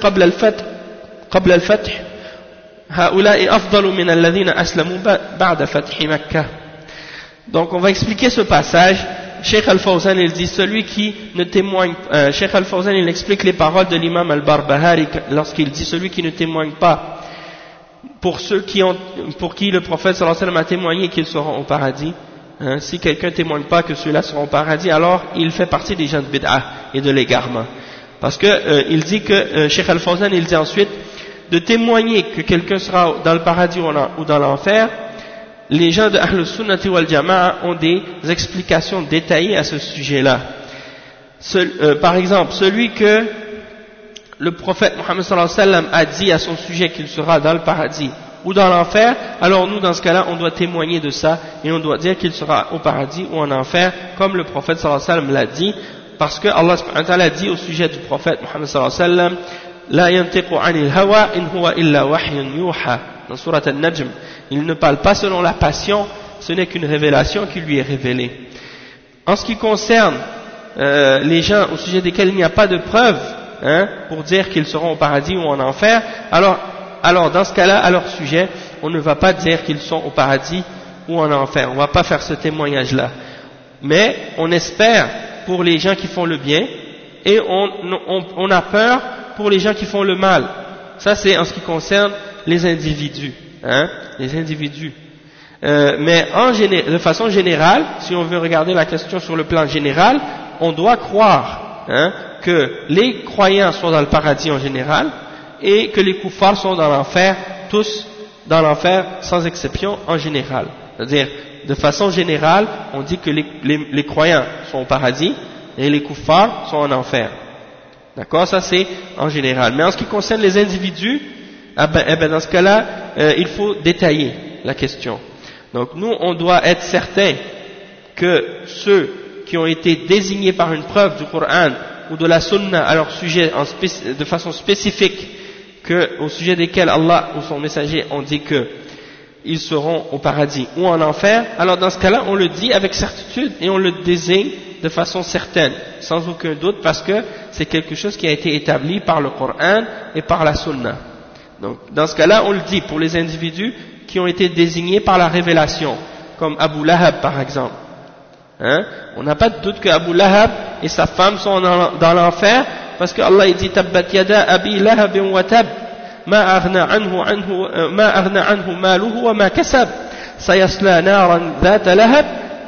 قبل الفتح هؤلاء أفضل من الذين أسلموا بعد فتح مكة. Donc on va expliquer ce passage. Cheikh Al-Fawzan il dit celui qui ne témoigne Cheikh Al-Fawzan il explique les paroles de l'imam Al-Barbahari lorsqu'il dit celui qui ne témoigne pas pour qui le prophète sallallahu alayhi wa sallam a témoigné qu'ils seront au paradis si quelqu'un ne témoigne pas que ceux-là seront au paradis alors il fait partie des gens de bid'ah et de l'égarement parce que il dit que Cheikh Al-Fawzan il dit ensuite de témoigner que quelqu'un sera dans le paradis ou dans l'enfer. Les gens de Ahl Sunnati wal Jama'a ont des explications détaillées à ce sujet-là. Par exemple, celui que le prophète Mohammed sallallahu alayhi wa sallam a dit à son sujet qu'il sera dans le paradis ou dans l'enfer, alors nous dans ce cas-là on doit témoigner de ça et on doit dire qu'il sera au paradis ou en enfer comme le prophète sallallahu alayhi wa sallam l'a dit parce que Allah subhanahu wa ta'ala a dit au sujet du prophète Mohammed sallallahu alayhi wa sallam La yantiqu anil hawa in huwa illa wahyun yuha dans surat An-Najm il ne parle pas selon la passion ce n'est qu'une révélation qui lui est révélée. En ce qui concerne les gens au sujet desquels il n'y a pas de preuve pour dire qu'ils seront au paradis ou en enfer alors dans ce cas-là à leur sujet on ne va pas dire qu'ils sont au paradis ou en enfer, on ne va pas faire ce témoignage-là mais on espère pour les gens qui font le bien et on a peur pour les gens qui font le mal. Ça c'est en ce qui concerne les individus, les individus. Mais de façon générale, si on veut regarder la question sur le plan général, on doit croire que les croyants sont dans le paradis en général et que les kuffars sont dans l'enfer, tous dans l'enfer sans exception en général. C'est-à-dire, de façon générale, on dit que les croyants sont au paradis et les kuffars sont en enfer. D'accord, ça c'est en général. Mais en ce qui concerne les individus, dans ce cas-là, il faut détailler la question. Donc nous, on doit être certains que ceux qui ont été désignés par une preuve du Coran ou de la Sunna à leur sujet de façon spécifique, au sujet desquels Allah ou son messager ont dit que ils seront au paradis ou en enfer, alors dans ce cas-là, on le dit avec certitude et on le désigne de façon certaine, sans aucun doute, parce que c'est quelque chose qui a été établi par le Coran et par la Sunna. Donc, dans ce cas-là, on le dit pour les individus qui ont été désignés par la révélation, comme Abu Lahab par exemple. Hein? On n'a pas de doute que Abu Lahab et sa femme sont dans l'enfer, parce que Allah dit Tabbat yada abi lahab wa tab ma aghna anhu maluhu wa ma kasab sayasla naran dhata lahab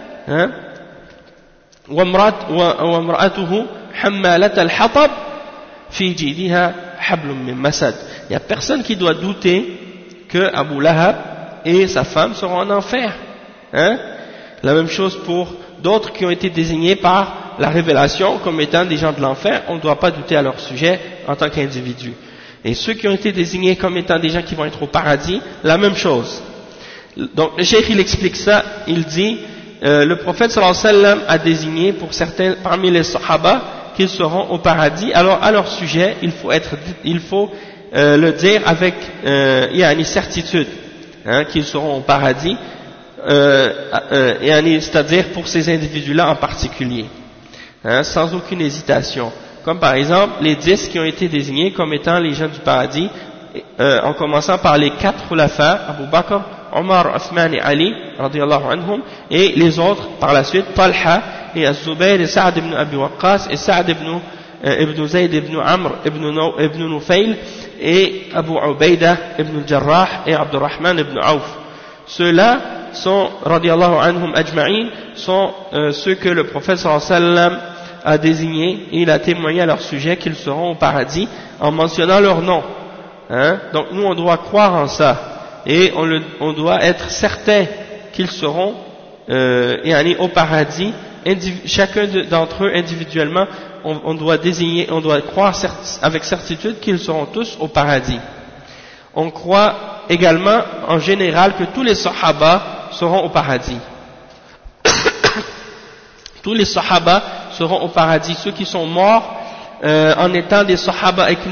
wa imra'atuhu hammalat al-hatab fi jidha hablum min masad. Il n'y a personne qui doit douter que Abu Lahab et sa femme seront en enfer. Hein? La même chose pour d'autres qui ont été désignés par la révélation comme étant des gens de l'enfer, on ne doit pas douter à leur sujet en tant qu'individu. Et ceux qui ont été désignés comme étant des gens qui vont être au paradis, la même chose. Donc le cheikh il explique ça, il dit le prophète sallallahu alayhi wa sallam a désigné pour certains parmi les sahaba qu'ils seront au paradis, alors à leur sujet il faut le dire avec une certitude, hein, qu'ils seront au paradis, c'est-à-dire pour ces individus-là en particulier, hein, sans aucune hésitation. Comme par exemple les 10 qui ont été désignés comme étant les gens du paradis, en commençant par les 4 khulafa, Abu Bakr, Omar, Othman et Ali, radiyallahu anhum, et les autres par la suite, Talha et Az-Zubayr et Sa'd ibn Abi Waqqas et Sa'd ibn Zayd ibn Amr ibn Nufayl et Abu Ubaida ibn Jarrah et Abdurrahman ibn Auf. Ceux-là sont, radiyallahu anhum ajma'in, sont ceux que le prophète sallallahu alayhi wa sallam a désigné et il a témoigné à leur sujet qu'ils seront au paradis en mentionnant leur nom. Hein? Donc nous on doit croire en ça et on doit être certain qu'ils seront au paradis. Chacun d'entre eux individuellement, on doit désigner, on doit croire avec certitude qu'ils seront tous au paradis. On croit également en général que tous les sahaba seront au paradis. Tous les sahaba seront au paradis. Ceux qui sont morts en étant des sahaba et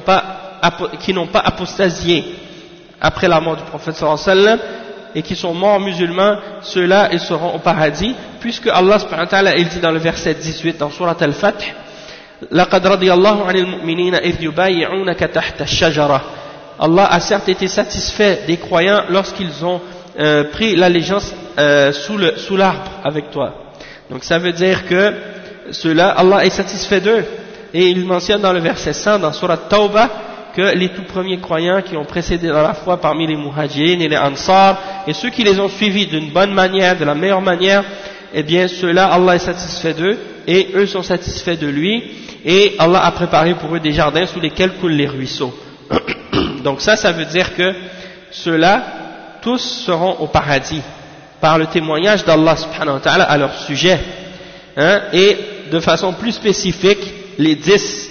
qui n'ont pas apostasié après la mort du prophète sallallahu alayhi wa sallam et qui sont morts musulmans, ceux-là ils seront au paradis, puisque Allah subhanahu wa ta'ala il dit dans le verset 18 dans Surat Al-Fath, لَقَدْ رَضِيَ اللَّهُ عَنِ الْمُؤْمِنِينَ إِذْ يُبَايِعُونَكَ تَحْتَ الشَّجَرَةِ. Allah a certes été satisfait des croyants lorsqu'ils ont pris l'allégeance sous l'arbre avec toi. Donc ça veut dire que ceux-là, Allah est satisfait d'eux. Et il mentionne dans le verset 100 dans Surat Tawbah que les tout premiers croyants qui ont précédé dans la foi parmi les muhajirin et les ansar et ceux qui les ont suivis d'une bonne manière, de la meilleure manière, eh bien ceux-là Allah est satisfait d'eux et eux sont satisfaits de lui et Allah a préparé pour eux des jardins sous lesquels coulent les ruisseaux. Donc ça veut dire que ceux-là tous seront au paradis par le témoignage d'Allah subhanahu wa ta'ala à leur sujet, hein, et de façon plus spécifique les 10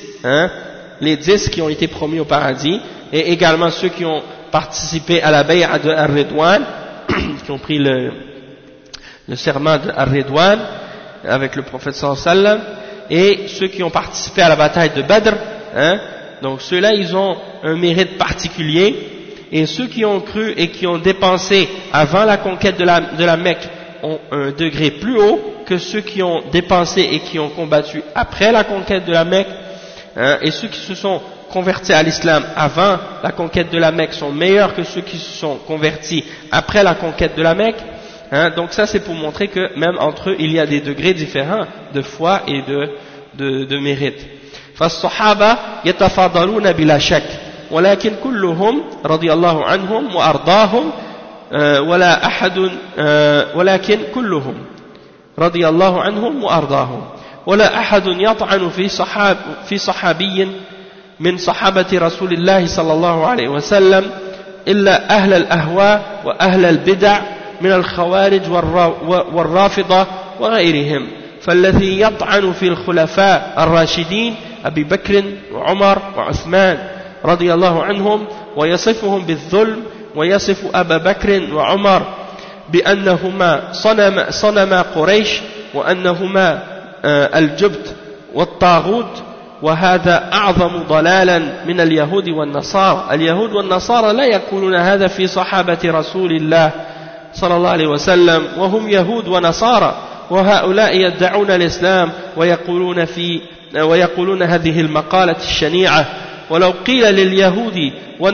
qui ont été promis au paradis et également ceux qui ont participé à la bay'a de Ar-Ridwan qui ont pris le serment de Ar-Ridwan avec le prophète sallallahu alayhi wa sallam et ceux qui ont participé à la bataille de Badr, hein, donc ceux-là ils ont un mérite particulier et ceux qui ont cru et qui ont dépensé avant la conquête de la Mecque ont un degré plus haut que ceux qui ont dépensé et qui ont combattu après la conquête de la Mecque, hein, et ceux qui se sont convertis à l'islam avant la conquête de la Mecque sont meilleurs que ceux qui se sont convertis après la conquête de la Mecque, hein, donc ça c'est pour montrer que même entre eux il y a des degrés différents de foi et de mérite. فالصحابة يتفاضلون بلا شك ولكن كلهم رضي الله عنهم وأرضاهم ولا أحد ولكن كلهم رضي الله عنهم وأرضاهم ولا أحد يطعن في صحابي من صحابة رسول الله صلى الله عليه وسلم إلا أهل الأهواء وأهل البدع من الخوارج والرافضة وغيرهم. فالذي يطعن في الخلفاء الراشدين أبي بكر وعمر وعثمان رضي الله عنهم ويصفهم بالظلم ويصف أبا بكر وعمر بأنهما صنما قريش وأنهما الجبت والطاغوت وهذا أعظم ضلالا من اليهود والنصارى. اليهود والنصارى لا يقولون هذا في صحابة رسول الله صلى الله عليه وسلم وهم يهود ونصارى، وهؤلاء يدعون الإسلام ويقولون هذه المقالة الشنيعة. ولو قيل لليهود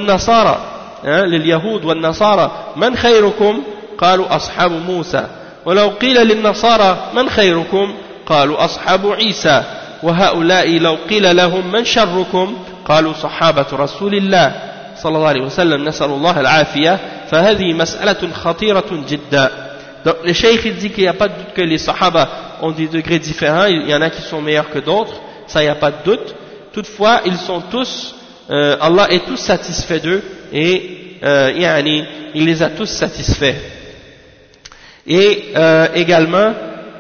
والنصارى من خيركم قالوا أصحاب موسى، ولو قيل للنصارى من خيركم قالوا أصحاب عيسى، وهؤلاء لو قيل لهم من شركم قالوا صحابة رسول الله صلى الله عليه وسلم نسأل الله العافية. فهذه مسألة خطيرة جدا. Donc le cheikh il dit qu'il n'y a pas de doute que les sahaba ont des degrés différents, il y en a qui sont meilleurs que d'autres, ça il n'y a pas de doute. Toutefois ils sont tous, Allah est tous satisfait d'eux et il les a tous satisfaits. Et également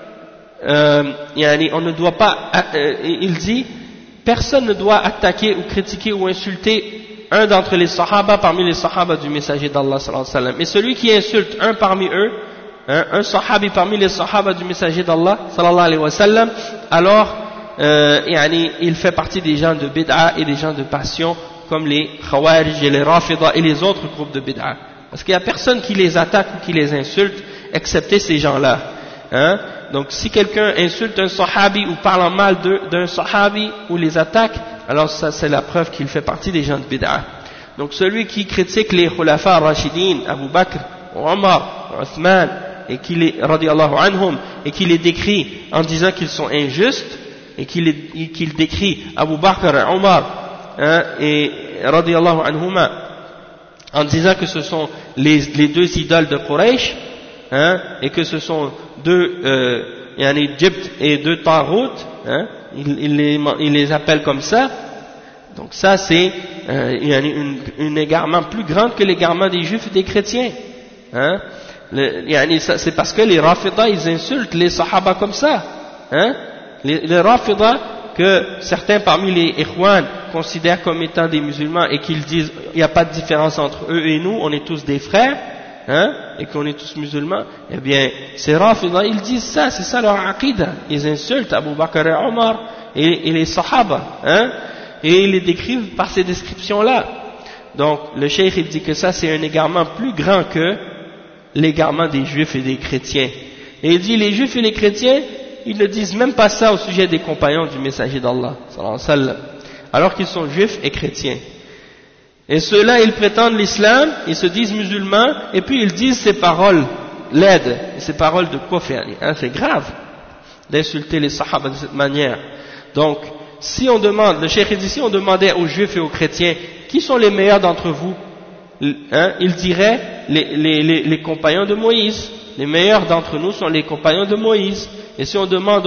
on ne doit pas, il dit, personne ne doit attaquer ou critiquer ou insulter un d'entre les sahaba parmi les sahaba du messager d'Allah sallallahu alayhi wa sallam. Et celui qui insulte un parmi eux, un sahabi parmi les sahaba du messager d'Allah sallallahu alayhi wa sallam, alors il fait partie des gens de bid'a et des gens de passion comme les khawarij et les rafida et les autres groupes de bid'a. Parce qu'il n'y a personne qui les attaque ou qui les insulte excepté ces gens-là. Donc si quelqu'un insulte un sahabi ou parle en mal d'un sahabi ou les attaque, alors ça c'est la preuve qu'il fait partie des gens de bid'a. Donc celui qui critique les khulafa rashidin, Abu Bakr, Omar, Uthman, et qui les radiyallahu anhum, et qui les décrit en disant qu'ils sont injustes, et qu'il décrit Abu Bakr et Omar et radiyallahu anhuma en disant que ce sont les deux idoles de Quraysh, et que ce sont deux Jibt et deux Tarout, il les appelle comme ça. Donc ça c'est un égarement plus grand que l'égarement des juifs et des chrétiens. C'est parce que les Rafida ils insultent les Sahaba comme ça. Les Rafida que certains parmi les Ikhwan considèrent comme étant des musulmans et qu'ils disent il n'y a pas de différence entre eux et nous, on est tous des frères, et qu'on est tous musulmans, eh bien ces Rafida ils disent ça, c'est ça leur aqida. Ils insultent Abu Bakr et Omar et les Sahaba, et ils les décrivent par ces descriptions-là. Donc le cheikh il dit que ça c'est un égarement plus grand que l'égarement des juifs et des chrétiens. Et il dit les juifs et les chrétiens ils ne disent même pas ça au sujet des compagnons du messager d'Allah sallallahu alayhi wa sallam, alors qu'ils sont juifs et chrétiens. Et ceux-là ils prétendent l'islam, ils se disent musulmans, et puis ils disent ces paroles laides, ces paroles de kufr. C'est grave d'insulter les sahaba de cette manière. Donc si on demande, le cheikh dit, si on demandait aux juifs et aux chrétiens qui sont les meilleurs d'entre vous, ils diraient les compagnons de Moïse. Les meilleurs d'entre nous sont les compagnons de Moïse. Et si on demande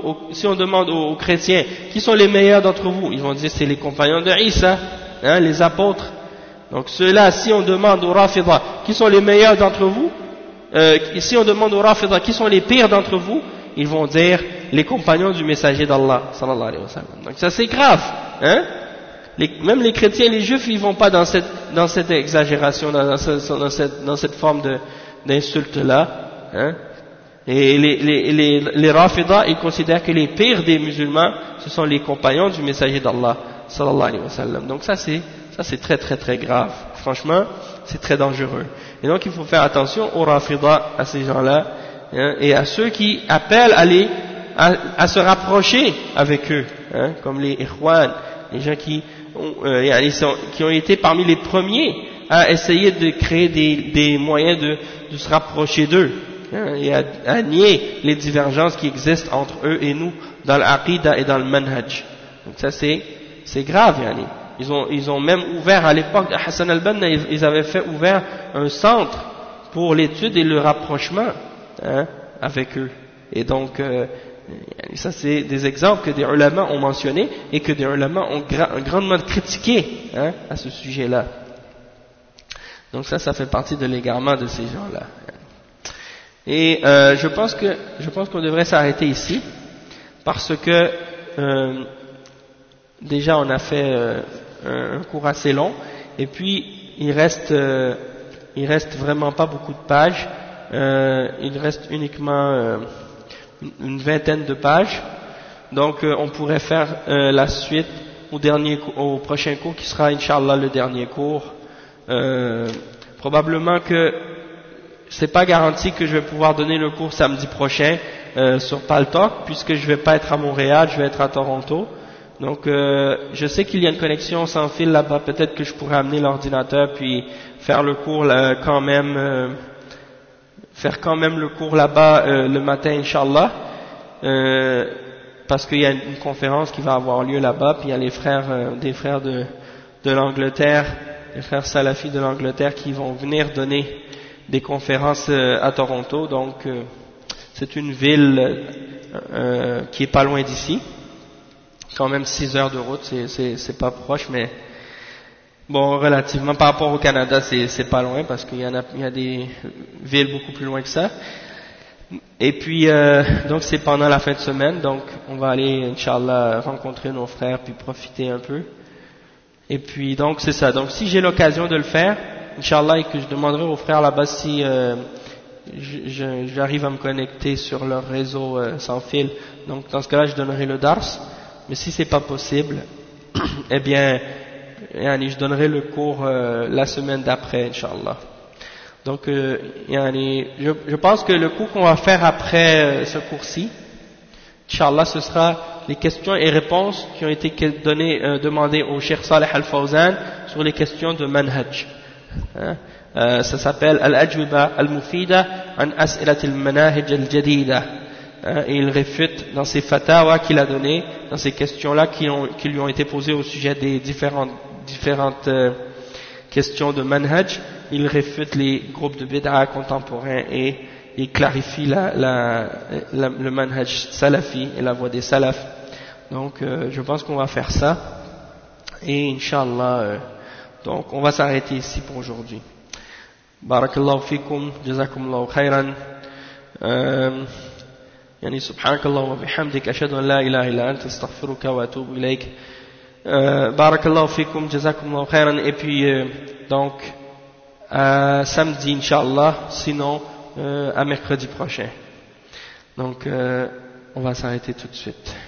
aux chrétiens qui sont les meilleurs d'entre vous, ils vont dire c'est les compagnons de Isa, les apôtres. Donc ceux-là, si on demande aux Rafida qui sont les meilleurs d'entre vous, si on demande aux Rafida qui sont les pires d'entre vous, ils vont dire les compagnons du messager d'Allah sallallahu alayhi wa sallam. Donc ça c'est grave, même les chrétiens et les juifs ils vont pas dans cette exagération, dans cette forme d'insulte là, et les Rafida ils considèrent que les pires des musulmans ce sont les compagnons du messager d'Allah sallallahu alayhi wa sallam. Donc ça c'est très très très grave, franchement c'est très dangereux. Et donc il faut faire attention aux Rafida, à ces gens là, et à ceux qui appellent à se rapprocher avec eux, comme les Ikhwan, les gens qui ont été parmi les premiers à essayer de créer des moyens de se rapprocher d'eux, et à nier les divergences qui existent entre eux et nous dans l'aqida et dans le manhaj. Donc ça c'est grave. Ils ont même ouvert à l'époque de Hassan al-Banna, ils avaient ouvert un centre pour l'étude et le rapprochement avec eux. Et donc ça c'est des exemples que des ulama ont mentionnés et que des ulama ont grandement critiqué à ce sujet-là. Donc ça fait partie de l'égarement de ces gens-là. Et je pense qu'on devrait s'arrêter ici parce que déjà on a fait un cours assez long et puis il reste vraiment pas beaucoup de pages. Il reste uniquement une vingtaine de pages. Donc on pourrait faire la suite au prochain cours qui sera Inch'Allah le dernier cours. Probablement que c'est pas garanti que je vais pouvoir donner le cours samedi prochain sur Paltalk, puisque je vais pas être à Montréal, je vais être à Toronto. Donc je sais qu'il y a une connexion sans fil là-bas, peut-être que je pourrais amener l'ordinateur puis faire le cours là, quand même le cours là-bas le matin Inch'Allah, parce qu'il y a une conférence qui va avoir lieu là-bas, puis il y a les frères des frères de l'Angleterre, les frères salafis de l'Angleterre qui vont venir donner des conférences à Toronto. Donc c'est une ville qui est pas loin d'ici, quand même 6 heures de route, c'est pas proche, mais bon, relativement par rapport au Canada, c'est pas loin, parce qu'il y a des villes beaucoup plus loin que ça. Et puis donc c'est pendant la fin de semaine, donc on va aller Inch'Allah rencontrer nos frères puis profiter un peu. Et puis donc c'est ça. Donc si j'ai l'occasion de le faire, Inch'Allah, et que je demanderai aux frères là-bas si j'arrive à me connecter sur leur réseau sans fil, donc dans ce cas-là je donnerai le dars. Mais si c'est pas possible, eh bien je donnerai le cours la semaine d'après, Inch'Allah. Donc je pense que le cours qu'on va faire après ce cours-ci, Inch'Allah, ce sera les questions et réponses qui ont été demandées au Cheikh Saleh Al-Fawzan sur les questions de manhaj. Ça s'appelle Al-Ajwiba Al-Mufida an As'ilat al-Manahij al-Jadida. Et il réfute dans ses fatawa qu'il a donné, dans ces questions-là qui lui ont été posées au sujet des différentes questions de manhaj, il réfute les groupes de bid'a contemporains et il clarifie le manhaj salafi et la voie des salafs. Donc je pense qu'on va faire ça, et Inch'Allah donc on va s'arrêter ici pour aujourd'hui. Barakallahu fikum, jazakumullahu khairan. يعني سبحانك اللهم وبحمدك أشهد أن لا إله إلا أنت أستغفرك وأتوب إليك. بارك الله فيكم جزاكم الله خيرا. Et puis donc samedi Inch'Allah, sinon à mercredi prochain. Donc on va s'arrêter tout de suite.